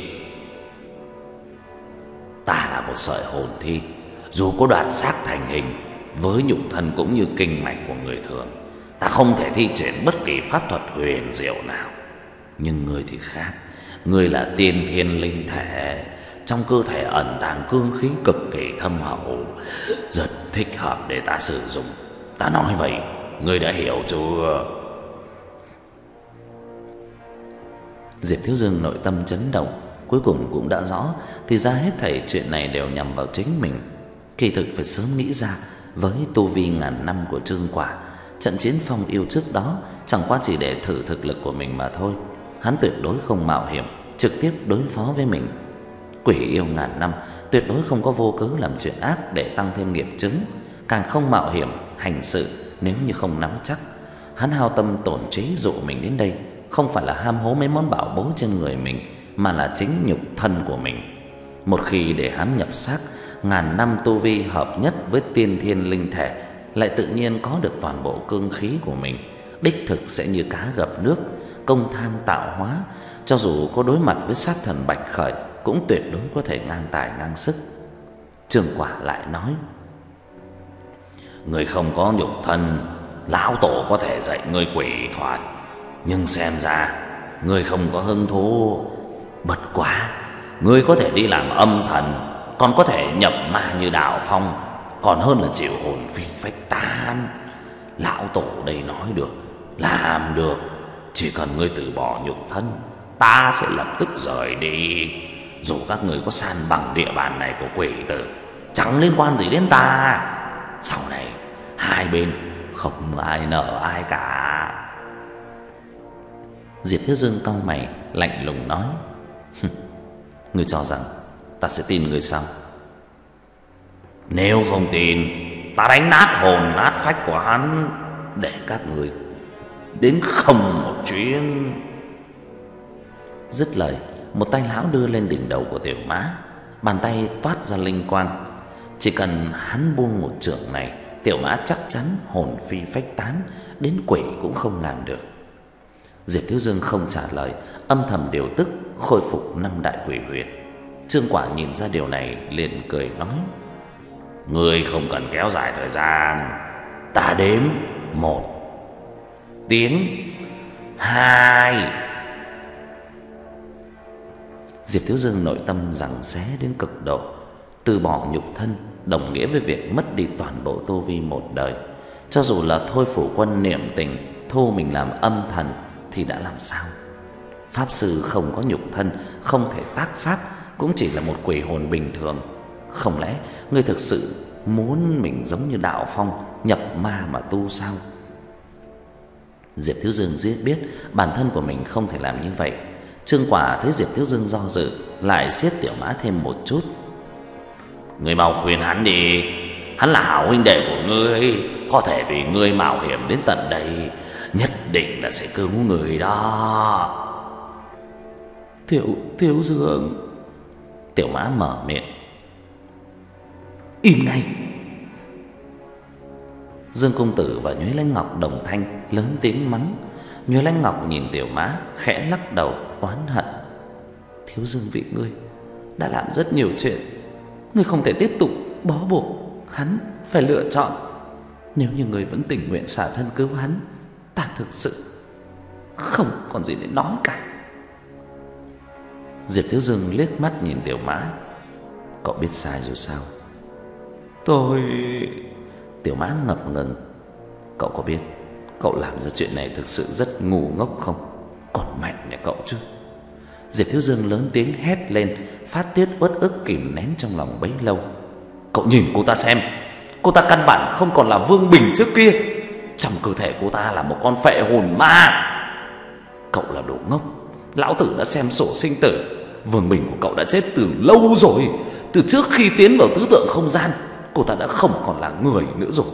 Ta là một sợi hồn thi, dù có đoạt xác thành hình, với nhục thân cũng như kinh mạch của người thường, ta không thể thi triển bất kỳ pháp thuật huyền diệu nào. Nhưng ngươi thì khác, ngươi là tiên thiên linh thể, trong cơ thể ẩn tàng cương khí cực kỳ thâm hậu, rất thích hợp để ta sử dụng. Ta nói vậy, ngươi đã hiểu chưa? Diệp Thiếu Dương nội tâm chấn động, cuối cùng cũng đã rõ, thì ra hết thảy chuyện này đều nhằm vào chính mình. Kỳ thực phải sớm nghĩ ra, với tu vi ngàn năm của Trương Quả, trận chiến phong yêu trước đó chẳng qua chỉ để thử thực lực của mình mà thôi. Hắn tuyệt đối không mạo hiểm trực tiếp đối phó với mình. Quỷ yêu ngàn năm tuyệt đối không có vô cớ làm chuyện ác để tăng thêm nghiệp chướng, càng không mạo hiểm hành sự nếu như không nắm chắc. Hắn hao tâm tổn trí dụ mình đến đây, không phải là ham hố mấy món bảo bối trên người mình, mà là chính nhục thân của mình. Một khi để hắn nhập xác, ngàn năm tu vi hợp nhất với tiên thiên linh thể, lại tự nhiên có được toàn bộ cương khí của mình, đích thực sẽ như cá gặp nước, công tham tạo hóa. Cho dù có đối mặt với sát thần Bạch Khởi, cũng tuyệt đối có thể ngang tài ngang sức. Trương Quả lại nói: ngươi không có nhục thân, lão tổ có thể dạy ngươi quỷ thuật, nhưng xem ra ngươi không có hứng thú. Bất quá, ngươi có thể đi làm âm thần, còn có thể nhập ma như Đạo Phong, còn hơn là chịu hồn phi phách tán. Lão tổ đây nói được, làm được. Chỉ cần ngươi từ bỏ nhục thân, ta sẽ lập tức rời đi. Dù các ngươi có san bằng địa bàn này của quỷ tử, chẳng liên quan gì đến ta. Sau này hai bên không ai nợ ai cả. Diệp Thiếu Dương cau mày lạnh lùng nói: ngươi cho rằng ta sẽ tin ngươi sao? Nếu không tin, ta đánh nát hồn nát phách của hắn, để các ngươi đến không một chuyến. Dứt lời, một tay lão đưa lên đỉnh đầu của Tiểu Mã, bàn tay toát ra linh quang. Chỉ cần hắn buông một chưởng này, Tiểu Mã chắc chắn hồn phi phách tán, đến quỷ cũng không làm được. Diệp Thiếu Dương không trả lời, âm thầm điều tức khôi phục năm đại quỷ huyệt. Trương Quả nhìn ra điều này liền cười nói: ngươi không cần kéo dài thời gian, ta đếm một tiếng, hai. Diệp Thiếu Dương nội tâm giằng xé đến cực độ. Từ bỏ nhục thân đồng nghĩa với việc mất đi toàn bộ tu vi một đời. Cho dù là Thôi Phủ Quân niệm tình thu mình làm âm thần thì đã làm sao? Pháp sư không có nhục thân, không thể tác pháp, cũng chỉ là một quỷ hồn bình thường. Không lẽ ngươi thực sự muốn mình giống như Đạo Phong nhập ma mà tu sao? Diệp Thiếu Dương biết biết bản thân của mình không thể làm như vậy. Trương Quả thấy Diệp Thiếu Dương do dự, lại siết Tiểu Mã thêm một chút. Ngươi mau khuyên hắn đi, hắn là hảo huynh đệ của ngươi, có thể vì ngươi mạo hiểm đến tận đây, nhất định là sẽ cứu người đó. Thiếu Thiếu Dương. Tiểu Mã mở miệng. Im ngay. Dương Công Tử và Nhuế Lãnh Ngọc đồng thanh lớn tiếng mắng. Nhuế Lãnh Ngọc nhìn Tiểu Mã khẽ lắc đầu oán hận. Thiếu Dương vị ngươi đã làm rất nhiều chuyện, ngươi không thể tiếp tục bó buộc hắn phải lựa chọn. Nếu như ngươi vẫn tình nguyện xả thân cứu hắn, ta thực sự không còn gì để nói cả. Diệp Thiếu Dương liếc mắt nhìn Tiểu Mã. Cậu biết sai rồi sao? Tôi... Tiểu Mã ngập ngừng. Cậu có biết cậu làm ra chuyện này thực sự rất ngu ngốc không? Còn mạnh nhà cậu chứ. Diệp Thiếu Dương lớn tiếng hét lên, phát tiết uất ức kìm nén trong lòng bấy lâu. Cậu nhìn cô ta xem, cô ta căn bản không còn là Vương Bình trước kia. Trong cơ thể cô ta là một con phệ hồn ma. Cậu là đồ ngốc. Lão tử đã xem sổ sinh tử. Vương Bình của cậu đã chết từ lâu rồi. Từ trước khi tiến vào tứ tượng không gian, cô ta đã không còn là người nữa rồi.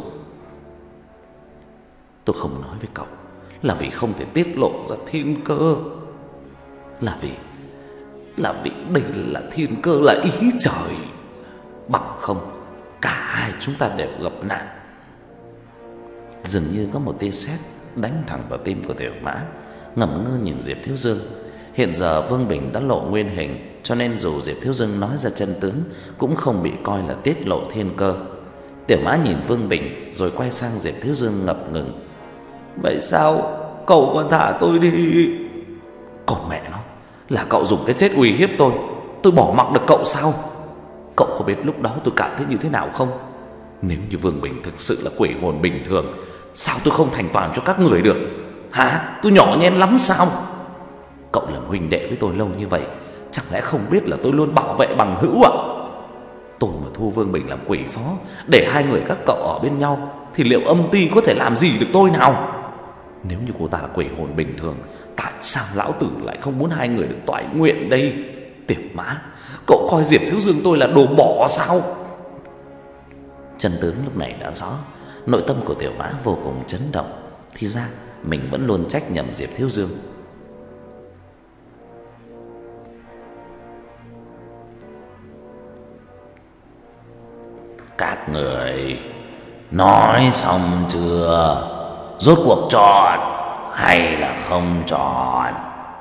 Tôi không nói với cậu là vì không thể tiết lộ ra thiên cơ, là vì là vì đây là thiên cơ, là ý trời. Bằng không cả hai chúng ta đều gặp nạn. Dường như có một tia sét đánh thẳng vào tim của Tiểu Mã. Ngẩn ngơ nhìn Diệp Thiếu Dương. Hiện giờ Vương Bình đã lộ nguyên hình, cho nên dù Diệp Thiếu Dương nói ra chân tướng cũng không bị coi là tiết lộ thiên cơ. Tiểu Mã nhìn Vương Bình rồi quay sang Diệp Thiếu Dương ngập ngừng. Vậy sao cậu còn thả tôi đi? Còn mẹ nó, là cậu dùng cái chết uy hiếp tôi, tôi bỏ mặc được cậu sao? Cậu có biết lúc đó tôi cảm thấy như thế nào không? Nếu như Vương Bình thực sự là quỷ hồn bình thường, sao tôi không thành toàn cho các người được? Hả? Tôi nhỏ nhen lắm sao? Cậu làm huynh đệ với tôi lâu như vậy, chẳng lẽ không biết là tôi luôn bảo vệ bằng hữu à? Tôi mà thu Vương Bình làm quỷ phó, để hai người các cậu ở bên nhau, thì liệu âm ty có thể làm gì được tôi nào? Nếu như cô ta là quỷ hồn bình thường, tại sao lão tử lại không muốn hai người được toại nguyện đây? Tiểu Mã, cậu coi Diệp Thiếu Dương tôi là đồ bỏ sao? Chân tướng lúc này đã rõ. Nội tâm của Tiểu Mã vô cùng chấn động. Thì ra mình vẫn luôn trách nhầm Diệp Thiếu Dương. Các người nói xong chưa? Rốt cuộc chọn hay là không chọn?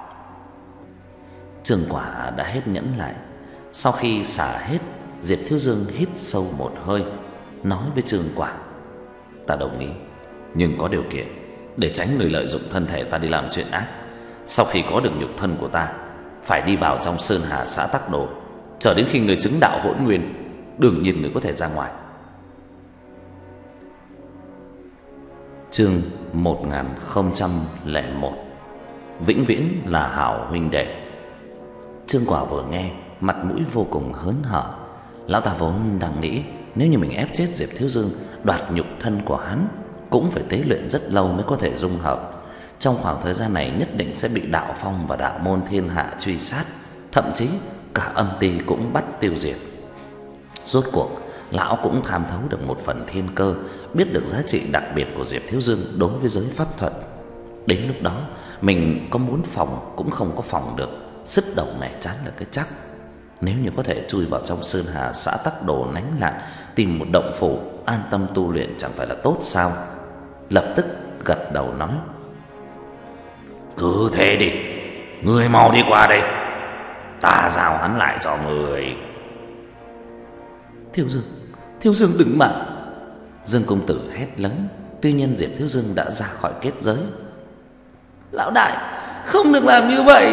Trương Quả đã hết nhẫn lại. Sau khi xả hết, Diệp Thiếu Dương hít sâu một hơi, nói với Trương Quả: Ta đồng ý, nhưng có điều kiện. Để tránh người lợi dụng thân thể ta đi làm chuyện ác, sau khi có được nhục thân của ta, phải đi vào trong Sơn Hà xã Tắc Đồ, chờ đến khi người chứng đạo hỗn nguyên, đương nhiên người có thể ra ngoài. Chương một nghìn không trăm lẻ một. Vĩnh viễn là hảo huynh đệ. Trương Quả vừa nghe, mặt mũi vô cùng hớn hở. Lão ta vốn đang nghĩ, nếu như mình ép chết Diệp Thiếu Dương, đoạt nhục thân của hắn, cũng phải tế luyện rất lâu mới có thể dung hợp. Trong khoảng thời gian này nhất định sẽ bị đạo phong và đạo môn thiên hạ truy sát, thậm chí cả âm ty cũng bắt tiêu diệt. Rốt cuộc lão cũng tham thấu được một phần thiên cơ, biết được giá trị đặc biệt của Diệp Thiếu Dương đối với giới pháp thuật. Đến lúc đó mình có muốn phòng cũng không có phòng được, sứt đầu mẻ chán là cái chắc. Nếu như có thể chui vào trong Sơn Hà xã Tắc Đồ nánh lạn, tìm một động phủ an tâm tu luyện chẳng phải là tốt sao? Lập tức gật đầu nói: Cứ thế đi, ngươi mau đi qua đây, ta giao hắn lại cho người. Thiếu Dương, Thiếu Dương đừng mà! Dương công tử hét lớn. Tuy nhiên Diệp Thiếu Dương đã ra khỏi kết giới. Lão đại, không được làm như vậy!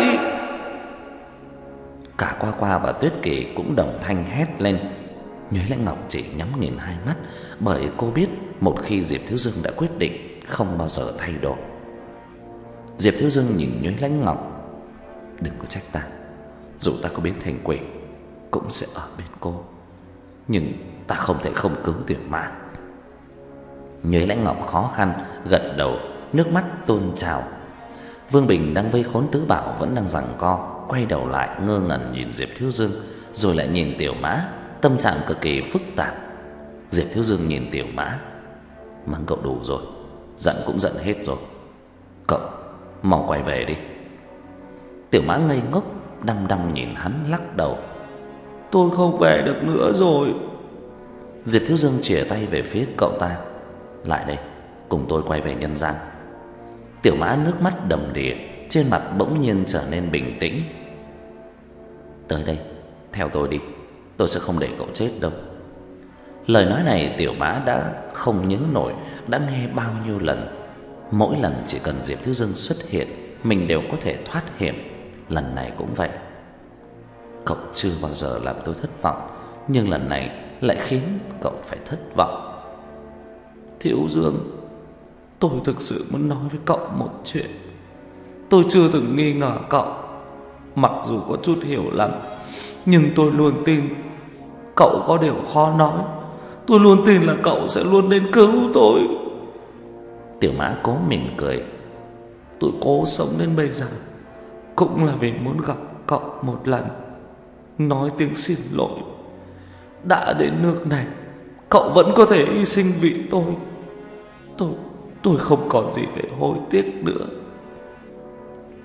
Cả Qua Qua và Tuyết Kỳ cũng đồng thanh hét lên. Nhuế Lãnh Ngọc chỉ nhắm nghiền hai mắt, bởi cô biết một khi Diệp Thiếu Dương đã quyết định, không bao giờ thay đổi. Diệp Thiếu Dương nhìn Nhuế Lãnh Ngọc: Đừng có trách ta, dù ta có biến thành quỷ cũng sẽ ở bên cô, nhưng ta không thể không cứu Tiểu Mã. Nhuế Lãnh Ngọc khó khăn gật đầu, nước mắt tuôn trào. Vương Bình đang vây khốn tứ bảo vẫn đang giằng co, quay đầu lại ngơ ngẩn nhìn Diệp Thiếu Dương, rồi lại nhìn Tiểu Mã, tâm trạng cực kỳ phức tạp. Diệp Thiếu Dương nhìn Tiểu Mã: Mắng cậu đủ rồi, giận cũng giận hết rồi, cậu mau quay về đi. Tiểu Mã ngây ngốc đăm đăm nhìn hắn lắc đầu: Tôi không về được nữa rồi. Diệp Thiếu Dương chìa tay về phía cậu ta: Lại đây, cùng tôi quay về nhân gian. Tiểu Mã nước mắt đầm đìa, trên mặt bỗng nhiên trở nên bình tĩnh. Tới đây, theo tôi đi, tôi sẽ không để cậu chết đâu. Lời nói này Tiểu Mã đã không nhớ nổi đã nghe bao nhiêu lần. Mỗi lần chỉ cần Diệp Thiếu Dương xuất hiện, mình đều có thể thoát hiểm. Lần này cũng vậy. Cậu chưa bao giờ làm tôi thất vọng, nhưng lần này lại khiến cậu phải thất vọng. Thiếu Dương, tôi thực sự muốn nói với cậu một chuyện. Tôi chưa từng nghi ngờ cậu, mặc dù có chút hiểu lầm, nhưng tôi luôn tin cậu có điều khó nói. Tôi luôn tin là cậu sẽ luôn đến cứu tôi. Tiểu Mã cố mỉm cười: Tôi cố sống đến bây giờ cũng là vì muốn gặp cậu một lần, nói tiếng xin lỗi. Đã đến nước này, cậu vẫn có thể hy sinh vì tôi. Tôi Tôi không còn gì để hối tiếc nữa.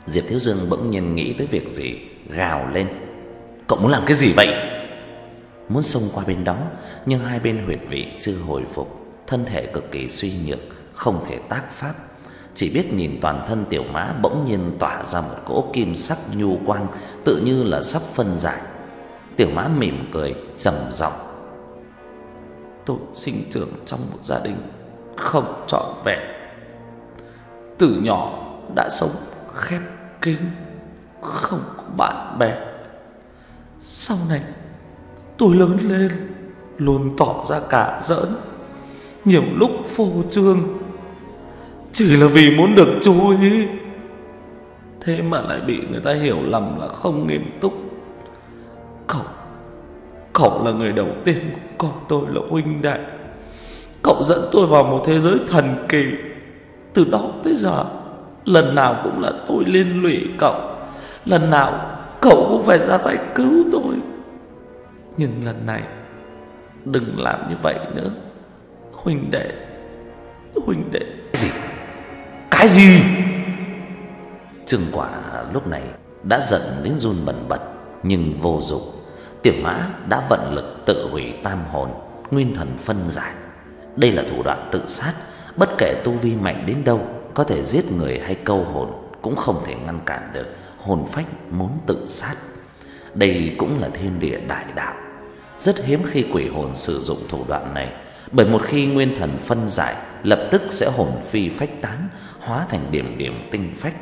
Diệp Thiếu Dương bỗng nhiên nghĩ tới việc gì, gào lên: "Cậu muốn làm cái gì vậy?" Muốn xông qua bên đó, nhưng hai bên huyệt vị chưa hồi phục, thân thể cực kỳ suy nhược, không thể tác pháp. Chỉ biết nhìn toàn thân Tiểu Mã bỗng nhiên tỏa ra một cỗ kim sắc nhu quang, tự như là sắp phân giải. Tiểu Mã mỉm cười, trầm giọng: "Tôi sinh trưởng trong một gia đình không trọn vẹn, từ nhỏ đã sống khép kín, không có bạn bè. Sau này tôi lớn lên luôn tỏ ra cả giỡn, nhiều lúc phô trương, chỉ là vì muốn được chú ý. Thế mà lại bị người ta hiểu lầm là không nghiêm túc. Cậu Cậu là người đầu tiên coi tôi là huynh đệ. Cậu dẫn tôi vào một thế giới thần kỳ. Từ đó tới giờ, lần nào cũng là tôi liên lụy cậu, lần nào cậu cũng phải ra tay cứu tôi. Nhưng lần này đừng làm như vậy nữa. Huynh đệ, huynh đệ." Cái gì? Cái gì? Trương Quả lúc này đã giận đến run bần bật, nhưng vô dụng. Tiểu Mã đã vận lực tự hủy tam hồn, nguyên thần phân giải. Đây là thủ đoạn tự sát, bất kể tu vi mạnh đến đâu, có thể giết người hay câu hồn cũng không thể ngăn cản được hồn phách muốn tự sát. Đây cũng là thiên địa đại đạo, rất hiếm khi quỷ hồn sử dụng thủ đoạn này, bởi một khi nguyên thần phân giải, lập tức sẽ hồn phi phách tán, hóa thành điểm điểm tinh phách.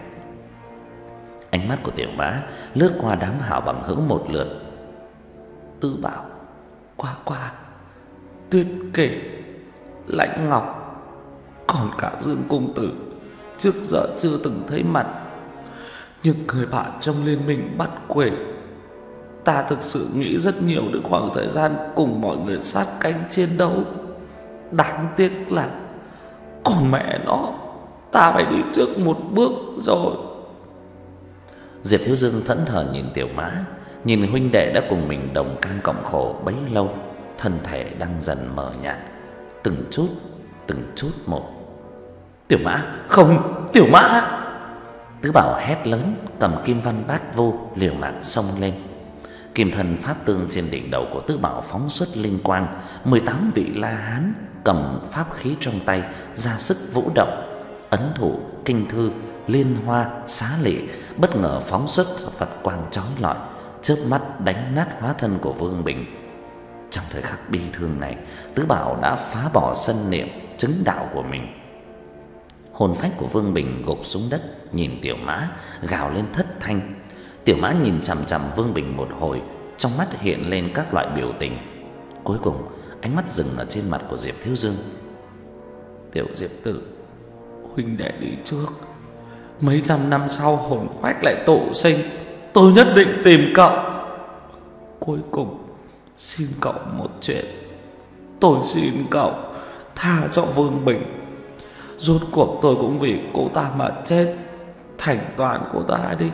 Ánh mắt của Tiểu Mã lướt qua đám hảo bằng hữu một lượt. Tứ Bảo, Qua Qua, Tuyết Kể, Lãnh Ngọc, còn cả Dương Cung Tử, trước giờ chưa từng thấy mặt. Nhưng người bạn trong liên minh bắt quỷ, ta thực sự nghĩ rất nhiều đến khoảng thời gian cùng mọi người sát cánh chiến đấu. Đáng tiếc là còn mẹ nó, ta phải đi trước một bước rồi. Diệp Thiếu Dương thẫn thờ nhìn Tiểu Mã, nhìn huynh đệ đã cùng mình đồng cam cộng khổ bấy lâu, thân thể đang dần mờ nhạt, từng chút, từng chút một. "Tiểu Mã, không, Tiểu Mã!" Tứ Bảo hét lớn, cầm kim văn bát vu liều mạng xông lên. Kim thần pháp tương trên đỉnh đầu của Tứ Bảo phóng xuất linh quang, mười tám vị La Hán cầm pháp khí trong tay ra sức vũ động. Ấn thủ, kinh thư, liên hoa, xá lị bất ngờ phóng xuất Phật quang chói lọi, chớp mắt đánh nát hóa thân của Vương Bình. Trong thời khắc bi thương này, Tứ Bảo đã phá bỏ sân niệm chứng đạo của mình. Hồn phách của Vương Bình gục xuống đất, nhìn Tiểu Mã gào lên thất thanh. Tiểu Mã nhìn chằm chằm Vương Bình một hồi, trong mắt hiện lên các loại biểu tình. Cuối cùng ánh mắt dừng ở trên mặt của Diệp Thiếu Dương. "Tiểu Diệp Tử, huynh đệ đi trước. Mấy trăm năm sau hồn phách lại tụ sinh, tôi nhất định tìm cậu. Cuối cùng xin cậu một chuyện. Tôi xin cậu tha cho Vương Bình. Rốt cuộc tôi cũng vì cô ta mà chết. Thành toàn cô ta đi."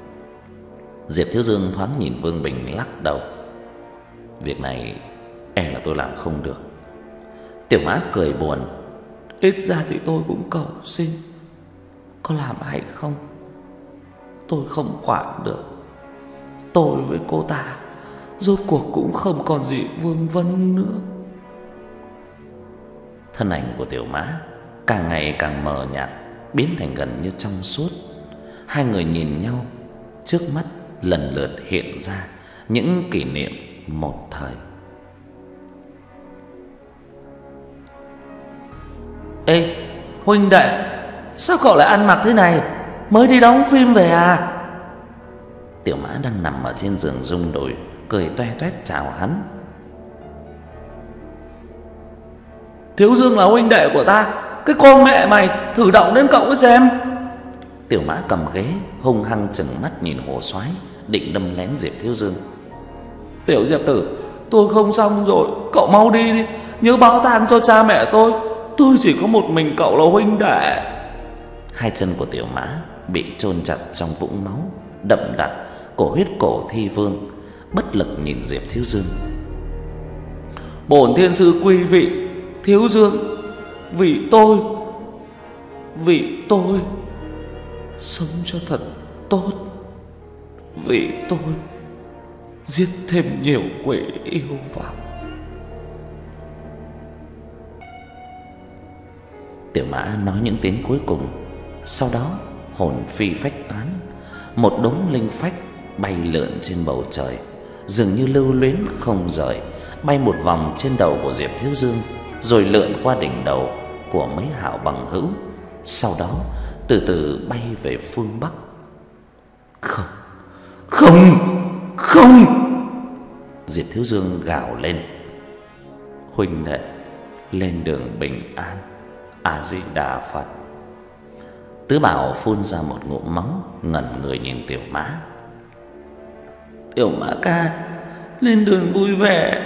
Diệp Thiếu Dương thoáng nhìn Vương Bình lắc đầu. "Việc này e là tôi làm không được." Tiểu Mã cười buồn. "Ít ra thì tôi cũng cầu xin. Có làm hay không tôi không quản được. Tôi với cô ta rốt cuộc cũng không còn gì vương vấn nữa." Thân ảnh của Tiểu Mã càng ngày càng mờ nhạt, biến thành gần như trong suốt. Hai người nhìn nhau, trước mắt lần lượt hiện ra những kỷ niệm một thời. "Ê, huynh đệ, sao cậu lại ăn mặc thế này? Mới đi đóng phim về à?" Tiểu Mã đang nằm ở trên giường rung đùi, cười toe toét chào hắn. "Thiếu Dương là huynh đệ của ta, cái con mẹ mày thử động đến cậu ấy xem." Tiểu Mã cầm ghế, hung hăng trừng mắt nhìn Hồ Soái, định đâm lén Diệp Thiếu Dương. "Tiểu Diệp Tử, tôi không xong rồi, cậu mau đi đi, nhớ báo tang cho cha mẹ tôi. Tôi chỉ có một mình cậu là huynh đệ." Hai chân của Tiểu Mã bị chôn chặt trong vũng máu đậm đặc của huyết cổ thi vương, bất lực nhìn Diệp Thiếu Dương. "Bổn thiên sư quy vị Thiếu Dương, vì tôi, vì tôi sống cho thật tốt, vì tôi giết thêm nhiều quỷ yêu vào. Tiểu Mã nói những tiếng cuối cùng, sau đó hồn phi phách tán, một đống linh phách bay lượn trên bầu trời, dường như lưu luyến không rời, bay một vòng trên đầu của Diệp Thiếu Dương, rồi lượn qua đỉnh đầu của mấy hảo bằng hữu, sau đó từ từ bay về phương Bắc. Không, không, không! Diệp Thiếu Dương gào lên. Huynh đệ, lên đường bình an. A Di Đà Phật. Tứ Bảo phun ra một ngụm máu, ngẩn người nhìn Tiểu Mã. Tiểu Mã ca, lên đường vui vẻ.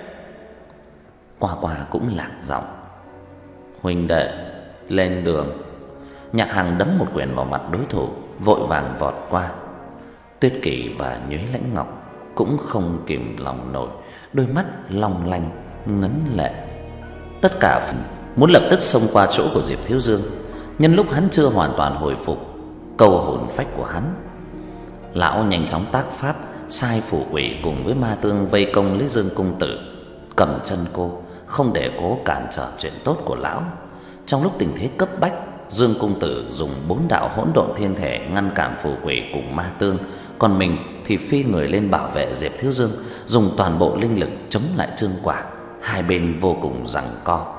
Qua Qua cũng lạc giọng. Huynh đệ, lên đường. Nhạc Hằng đấm một quyền vào mặt đối thủ, vội vàng vọt qua. Tuyết Kỳ và Nhuế Lãnh Ngọc cũng không kìm lòng nổi, đôi mắt long lanh ngấn lệ. Tất cả muốn lập tức xông qua chỗ của Diệp Thiếu Dương, nhân lúc hắn chưa hoàn toàn hồi phục, câu hồn phách của hắn. Lão nhanh chóng tác pháp, sai phủ quỷ cùng với ma tương vây công lấy Dương công tử, cầm chân cô, không để cố cản trở chuyện tốt của lão. Trong lúc tình thế cấp bách, Dương công tử dùng bốn đạo hỗn độn thiên thể ngăn cản phủ quỷ cùng ma tương, còn mình thì phi người lên bảo vệ Diệp Thiếu Dương, dùng toàn bộ linh lực chống lại Trương Quả. Hai bên vô cùng giằng co.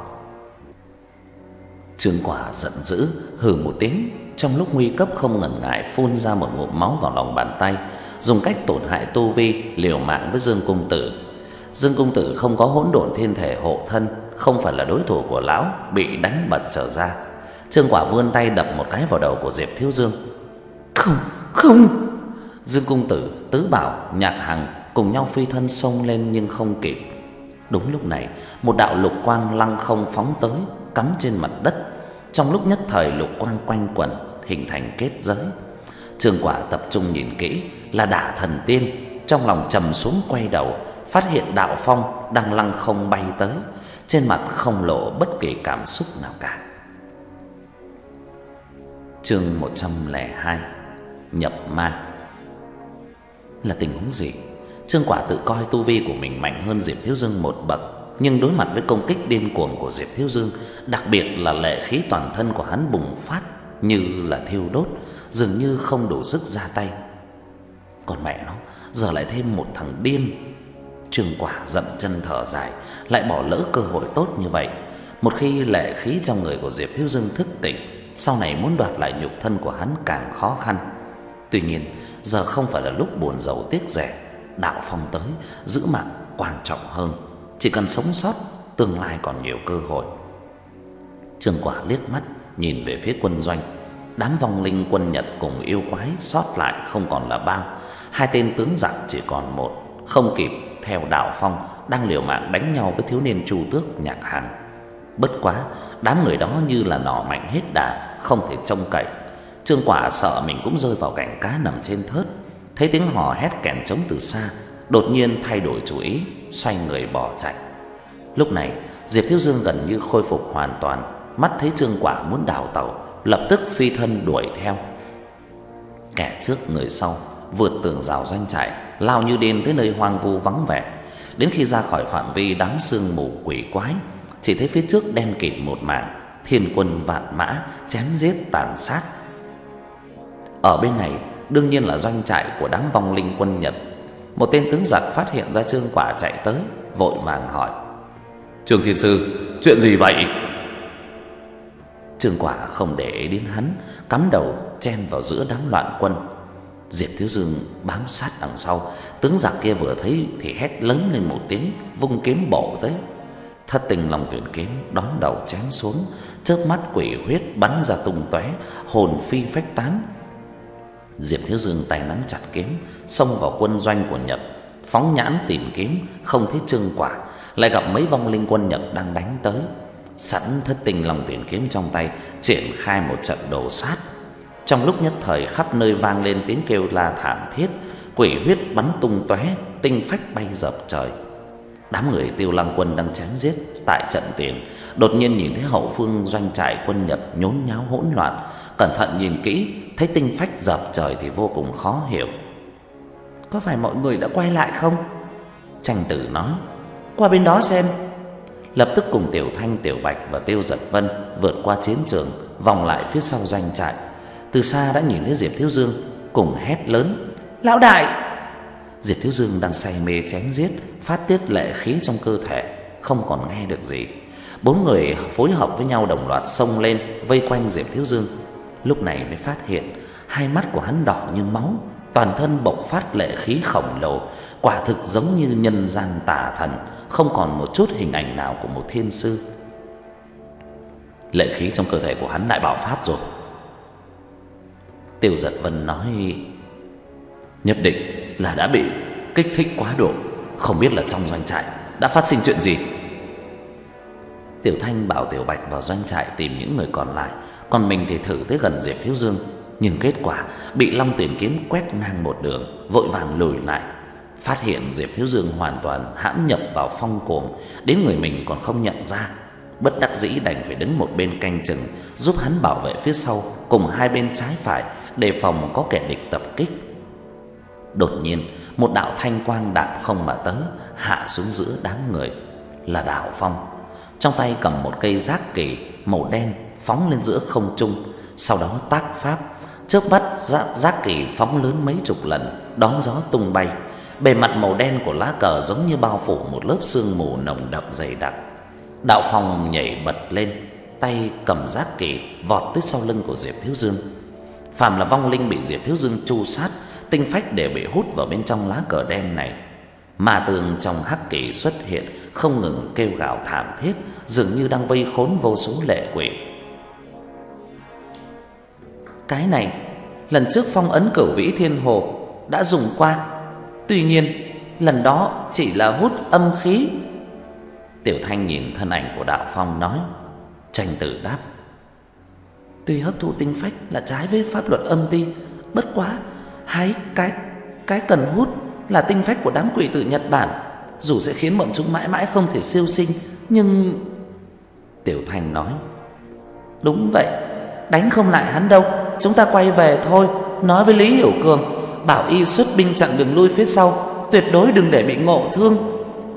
Trương Quả giận dữ hừ một tiếng, trong lúc nguy cấp không ngần ngại phun ra một ngụm máu vào lòng bàn tay, dùng cách tổn hại tu vi liều mạng với Dương công tử. Dương công tử không có hỗn độn thiên thể hộ thân, không phải là đối thủ của lão, bị đánh bật trở ra. Trương Quả vươn tay đập một cái vào đầu của Diệp Thiếu Dương. Không, không! Dương công tử, Tứ Bảo, Nhạc Hằng cùng nhau phi thân xông lên nhưng không kịp. Đúng lúc này, một đạo lục quang lăng không phóng tới, cắm trên mặt đất. Trong lúc nhất thời lục quang quanh quẩn, hình thành kết giới. Trương Quả tập trung nhìn kỹ, là Đả Thần Tiên. Trong lòng trầm xuống quay đầu, phát hiện đạo phong đang lăng không bay tới, trên mặt không lộ bất kỳ cảm xúc nào cả. Chương một trăm lẻ hai. Nhập ma. Là tình huống gì? Trương Quả tự coi tu vi của mình mạnh hơn Diệp Thiếu Dương một bậc, nhưng đối mặt với công kích điên cuồng của Diệp Thiếu Dương, đặc biệt là lệ khí toàn thân của hắn bùng phát như là thiêu đốt, dường như không đủ sức ra tay. Còn mẹ nó, giờ lại thêm một thằng điên. Trương Quả dậm chân thở dài, lại bỏ lỡ cơ hội tốt như vậy. Một khi lệ khí trong người của Diệp Thiếu Dương thức tỉnh, sau này muốn đoạt lại nhục thân của hắn càng khó khăn. Tuy nhiên, giờ không phải là lúc buồn rầu tiếc rẻ. Đạo phong tới, giữ mạng quan trọng hơn. Chỉ cần sống sót, tương lai còn nhiều cơ hội. Trương Quả liếc mắt nhìn về phía quân doanh. Đám vong linh quân Nhật cùng yêu quái sót lại không còn là bao. Hai tên tướng giặc chỉ còn một, không kịp theo đạo phong, đang liều mạng đánh nhau với thiếu niên Chu Tước Nhạc Hằng. Bất quá, đám người đó như là nỏ mạnh hết đà, không thể trông cậy. Trương Quả sợ mình cũng rơi vào cảnh cá nằm trên thớt. Thấy tiếng hò hét kèn trống từ xa, đột nhiên thay đổi chủ ý, xoay người bỏ chạy. Lúc này, Diệp Thiếu Dương gần như khôi phục hoàn toàn, mắt thấy Trương Quả muốn đào tẩu, lập tức phi thân đuổi theo. Kẻ trước người sau vượt tường rào doanh trại, lao như điên tới nơi hoang vu vắng vẻ. Đến khi ra khỏi phạm vi đám sương mù quỷ quái, chỉ thấy phía trước đen kịt một mảng, thiên quân vạn mã chém giết tàn sát. Ở bên này đương nhiên là doanh trại của đám vong linh quân Nhật. Một tên tướng giặc phát hiện ra Trương Quả chạy tới, vội vàng hỏi: Trương Thiên Sư, chuyện gì vậy? Trương Quả không để ý đến hắn, cắm đầu chen vào giữa đám loạn quân. Diệp Thiếu Dương bám sát đằng sau. Tướng giặc kia vừa thấy thì hét lớn lên một tiếng, vung kiếm bổ tới. Thất Tình Long Tuyển kiếm đón đầu chém xuống, chớp mắt quỷ huyết bắn ra tung tóe, hồn phi phách tán. Diệp Thiếu Dương tay nắm chặt kiếm, xông vào quân doanh của Nhật, phóng nhãn tìm kiếm, không thấy Trương Quả, lại gặp mấy vong linh quân Nhật đang đánh tới. Sẵn Thất Tình Long Tuyển kiếm trong tay, triển khai một trận đồ sát. Trong lúc nhất thời khắp nơi vang lên tiếng kêu la thảm thiết, quỷ huyết bắn tung tóe, tinh phách bay dập trời. Đám người Tiêu Lăng quân đang chém giết tại trận tiền, đột nhiên nhìn thấy hậu phương doanh trại quân Nhật nhốn nháo hỗn loạn, cẩn thận nhìn kỹ, thấy tinh phách dập trời thì vô cùng khó hiểu. Có phải mọi người đã quay lại không? Tranh Tử nói, qua bên đó xem. Lập tức cùng Tiểu Thanh, Tiểu Bạch và Tiêu Giật Vân vượt qua chiến trường, vòng lại phía sau doanh trại. Từ xa đã nhìn thấy Diệp Thiếu Dương, cùng hét lớn, lão đại! Diệp Thiếu Dương đang say mê chém giết, phát tiết lệ khí trong cơ thể, không còn nghe được gì. Bốn người phối hợp với nhau đồng loạt xông lên, vây quanh Diệp Thiếu Dương. Lúc này mới phát hiện hai mắt của hắn đỏ như máu, toàn thân bộc phát lệ khí khổng lồ, quả thực giống như nhân gian tà thần, không còn một chút hình ảnh nào của một thiên sư. Lệ khí trong cơ thể của hắn lại bạo phát rồi. Tiêu Giật Vân nói, nhất định là đã bị kích thích quá độ, không biết là trong doanh trại đã phát sinh chuyện gì. Tiểu Thanh bảo Tiểu Bạch vào doanh trại tìm những người còn lại, còn mình thì thử tới gần Diệp Thiếu Dương, nhưng kết quả bị Long Tuyển kiếm quét ngang một đường, vội vàng lùi lại. Phát hiện Diệp Thiếu Dương hoàn toàn hãm nhập vào phong cuồng, đến người mình còn không nhận ra. Bất đắc dĩ đành phải đứng một bên canh chừng, giúp hắn bảo vệ phía sau cùng hai bên trái phải, đề phòng có kẻ địch tập kích. Đột nhiên một đạo thanh quang đạp không mà tới, hạ xuống giữa đám người. Là Đạo Phong, trong tay cầm một cây giác kỳ màu đen phóng lên giữa không trung, sau đó tác pháp, chớp mắt giác, giác kỳ phóng lớn mấy chục lần, đón gió tung bay. Bề mặt màu đen của lá cờ giống như bao phủ một lớp sương mù nồng đậm dày đặc. Đạo Phong nhảy bật lên, tay cầm giác kỳ vọt tới sau lưng của Diệp Thiếu Dương. Phàm là vong linh bị Diệp Thiếu Dương tru sát, tinh phách đều bị hút vào bên trong lá cờ đen này. Ma tường trong hắc kỳ xuất hiện, không ngừng kêu gào thảm thiết, dường như đang vây khốn vô số lệ quỷ. Cái này lần trước phong ấn Cửu Vĩ Thiên Hồ đã dùng qua, tuy nhiên lần đó chỉ là hút âm khí. Tiểu Thanh nhìn thân ảnh của Đạo Phong nói. Tranh Tử đáp, tuy hấp thụ tinh phách là trái với pháp luật âm ti, bất quá hai cái cái cần hút là tinh phách của đám quỷ tử Nhật Bản, dù sẽ khiến bọn chúng mãi mãi không thể siêu sinh, nhưng... Tiểu Thanh nói, đúng vậy, đánh không lại hắn đâu, chúng ta quay về thôi. Nói với Lý Hiểu Cường, bảo y xuất binh chặn đường lui phía sau, tuyệt đối đừng để bị ngộ thương.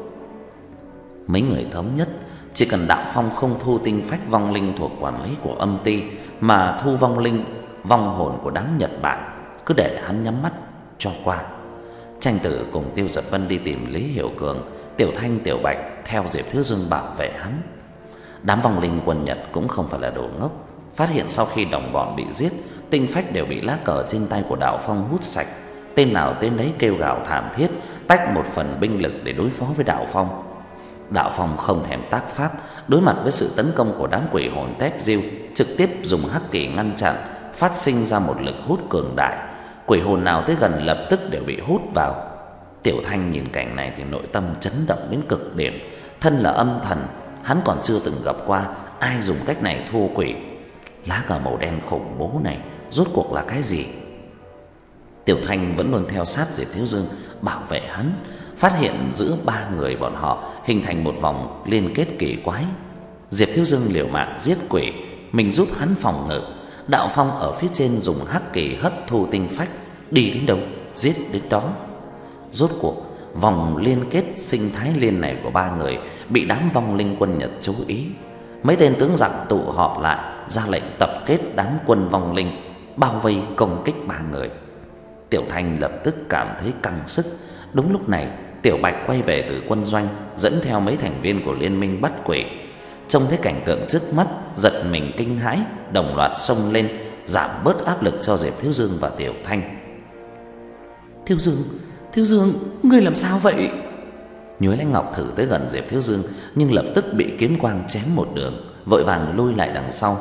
Mấy người thống nhất, chỉ cần Đạo Phong không thu tinh phách vong linh thuộc quản lý của âm ti, mà thu vong linh, vong hồn của đám Nhật Bản, cứ để hắn nhắm mắt cho qua. Tranh Tử cùng Tiêu Giật Vân đi tìm Lý Hiểu Cường, Tiểu Thanh, Tiểu Bạch theo Diệp Thiếu Dương bảo vệ hắn. Đám vong linh quân Nhật cũng không phải là đồ ngốc, phát hiện sau khi đồng bọn bị giết, tinh phách đều bị lá cờ trên tay của Đạo Phong hút sạch. Tên nào tên đấy kêu gào thảm thiết, tách một phần binh lực để đối phó với Đạo Phong. Đạo Phong không thèm tác pháp, đối mặt với sự tấn công của đám quỷ hồn Tép Diêu, trực tiếp dùng hắc kỳ ngăn chặn, phát sinh ra một lực hút cường đại. Quỷ hồn nào tới gần lập tức đều bị hút vào. Tiểu Thanh nhìn cảnh này thì nội tâm chấn động đến cực điểm. Thân là âm thần, hắn còn chưa từng gặp qua ai dùng cách này thu quỷ. Lá cờ màu đen khủng bố này rốt cuộc là cái gì? Tiểu Thanh vẫn luôn theo sát Diệp Thiếu Dương bảo vệ hắn, phát hiện giữa ba người bọn họ hình thành một vòng liên kết kỳ quái. Diệp Thiếu Dương liều mạng giết quỷ, mình giúp hắn phòng ngự. Đạo Phong ở phía trên dùng hắc kỳ hấp thu tinh phách, đi đến đâu giết đến đó. Rốt cuộc vòng liên kết sinh thái liên này của ba người bị đám vong linh quân Nhật chú ý. Mấy tên tướng giặc tụ họp lại, ra lệnh tập kết đám quân vong linh, bao vây công kích ba người. Tiểu Thanh lập tức cảm thấy căng sức. Đúng lúc này, Tiểu Bạch quay về từ quân doanh, dẫn theo mấy thành viên của liên minh bắt quỷ. Trông thấy cảnh tượng trước mắt, giật mình kinh hãi, đồng loạt xông lên, giảm bớt áp lực cho Diệp Thiếu Dương và Tiểu Thanh. Thiếu Dương, Thiếu Dương, ngươi làm sao vậy? Nhuế Lãnh Ngọc thử tới gần Diệp Thiếu Dương, nhưng lập tức bị kiếm quang chém một đường, vội vàng lui lại đằng sau.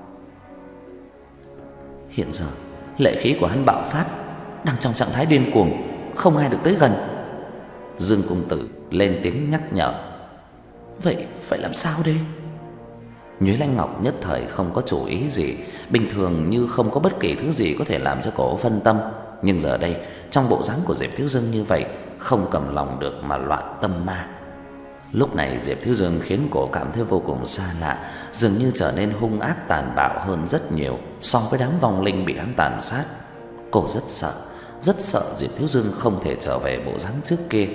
Hiện giờ lệ khí của hắn bạo phát, đang trong trạng thái điên cuồng, không ai được tới gần. Dương Cung Tử lên tiếng nhắc nhở. Vậy phải làm sao đây? Nhuế Lãnh Ngọc nhất thời không có chủ ý gì, bình thường như không có bất kỳ thứ gì có thể làm cho cổ phân tâm, nhưng giờ đây trong bộ dáng của Diệp Thiếu Dương như vậy, không cầm lòng được mà loạn tâm ma. Lúc này Diệp Thiếu Dương khiến cổ cảm thấy vô cùng xa lạ, dường như trở nên hung ác tàn bạo hơn rất nhiều. so với đám vong linh bị hắn tàn sát. Cô rất sợ, rất sợ Diệp Thiếu Dương không thể trở về bộ dáng trước kia.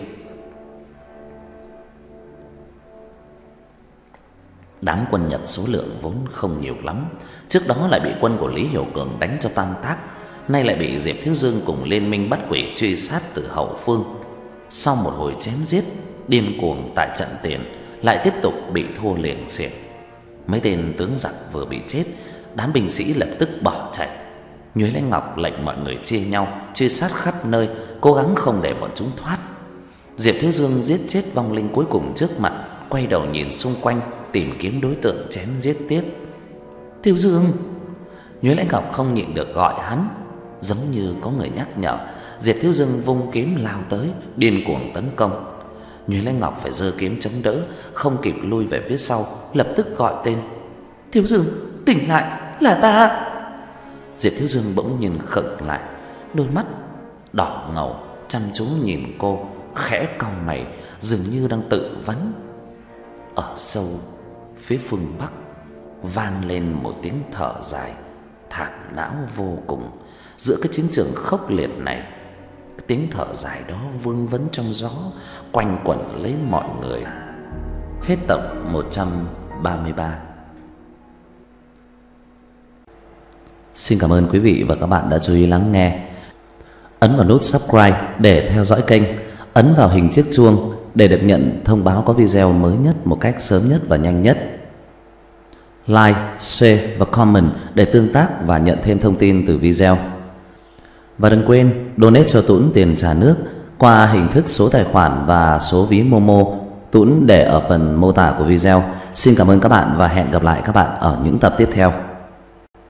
Đám quân Nhật số lượng vốn không nhiều lắm, trước đó lại bị quân của Lý Hiểu Cường đánh cho tan tác, nay lại bị Diệp Thiếu Dương cùng liên minh bắt quỷ truy sát từ hậu phương. Sau một hồi chém giết điên cuồng tại trận tiền, lại tiếp tục bị thua liệng xiềng. Mấy tên tướng giặc vừa bị chết, đám binh sĩ lập tức bỏ chạy. Nhuế Lãnh Ngọc lệnh mọi người chia nhau truy sát khắp nơi, cố gắng không để bọn chúng thoát. Diệp Thiếu Dương giết chết vong linh cuối cùng trước mặt, quay đầu nhìn xung quanh tìm kiếm đối tượng chém giết tiếp. Thiếu Dương! Nhuế Lãnh Ngọc không nhịn được gọi hắn. Giống như có người nhắc nhở, Diệp Thiếu Dương vung kiếm lao tới, điên cuồng tấn công. Nhuế Lãnh Ngọc phải giơ kiếm chống đỡ, không kịp lui về phía sau, lập tức gọi tên. Thiếu Dương, tỉnh lại, là ta! Diệp Thiếu Dương bỗng nhìn khựng lại, đôi mắt đỏ ngầu chăm chú nhìn cô, khẽ cau mày, dường như đang tự vấn. Ở sâu phía phương bắc vang lên một tiếng thở dài thảm não vô cùng. Giữa cái chiến trường khốc liệt này, tiếng thở dài đó vương vấn trong gió, quanh quẩn lấy mọi người. Hết tập một trăm ba mươi ba. Xin cảm ơn quý vị và các bạn đã chú ý lắng nghe. Ấn vào nút subscribe để theo dõi kênh, ấn vào hình chiếc chuông để được nhận thông báo có video mới nhất một cách sớm nhất và nhanh nhất. Like, share và comment để tương tác và nhận thêm thông tin từ video. Và đừng quên donate cho Tuấn tiền trà nước qua hình thức số tài khoản và số ví Momo, Tuấn để ở phần mô tả của video. Xin cảm ơn các bạn và hẹn gặp lại các bạn ở những tập tiếp theo.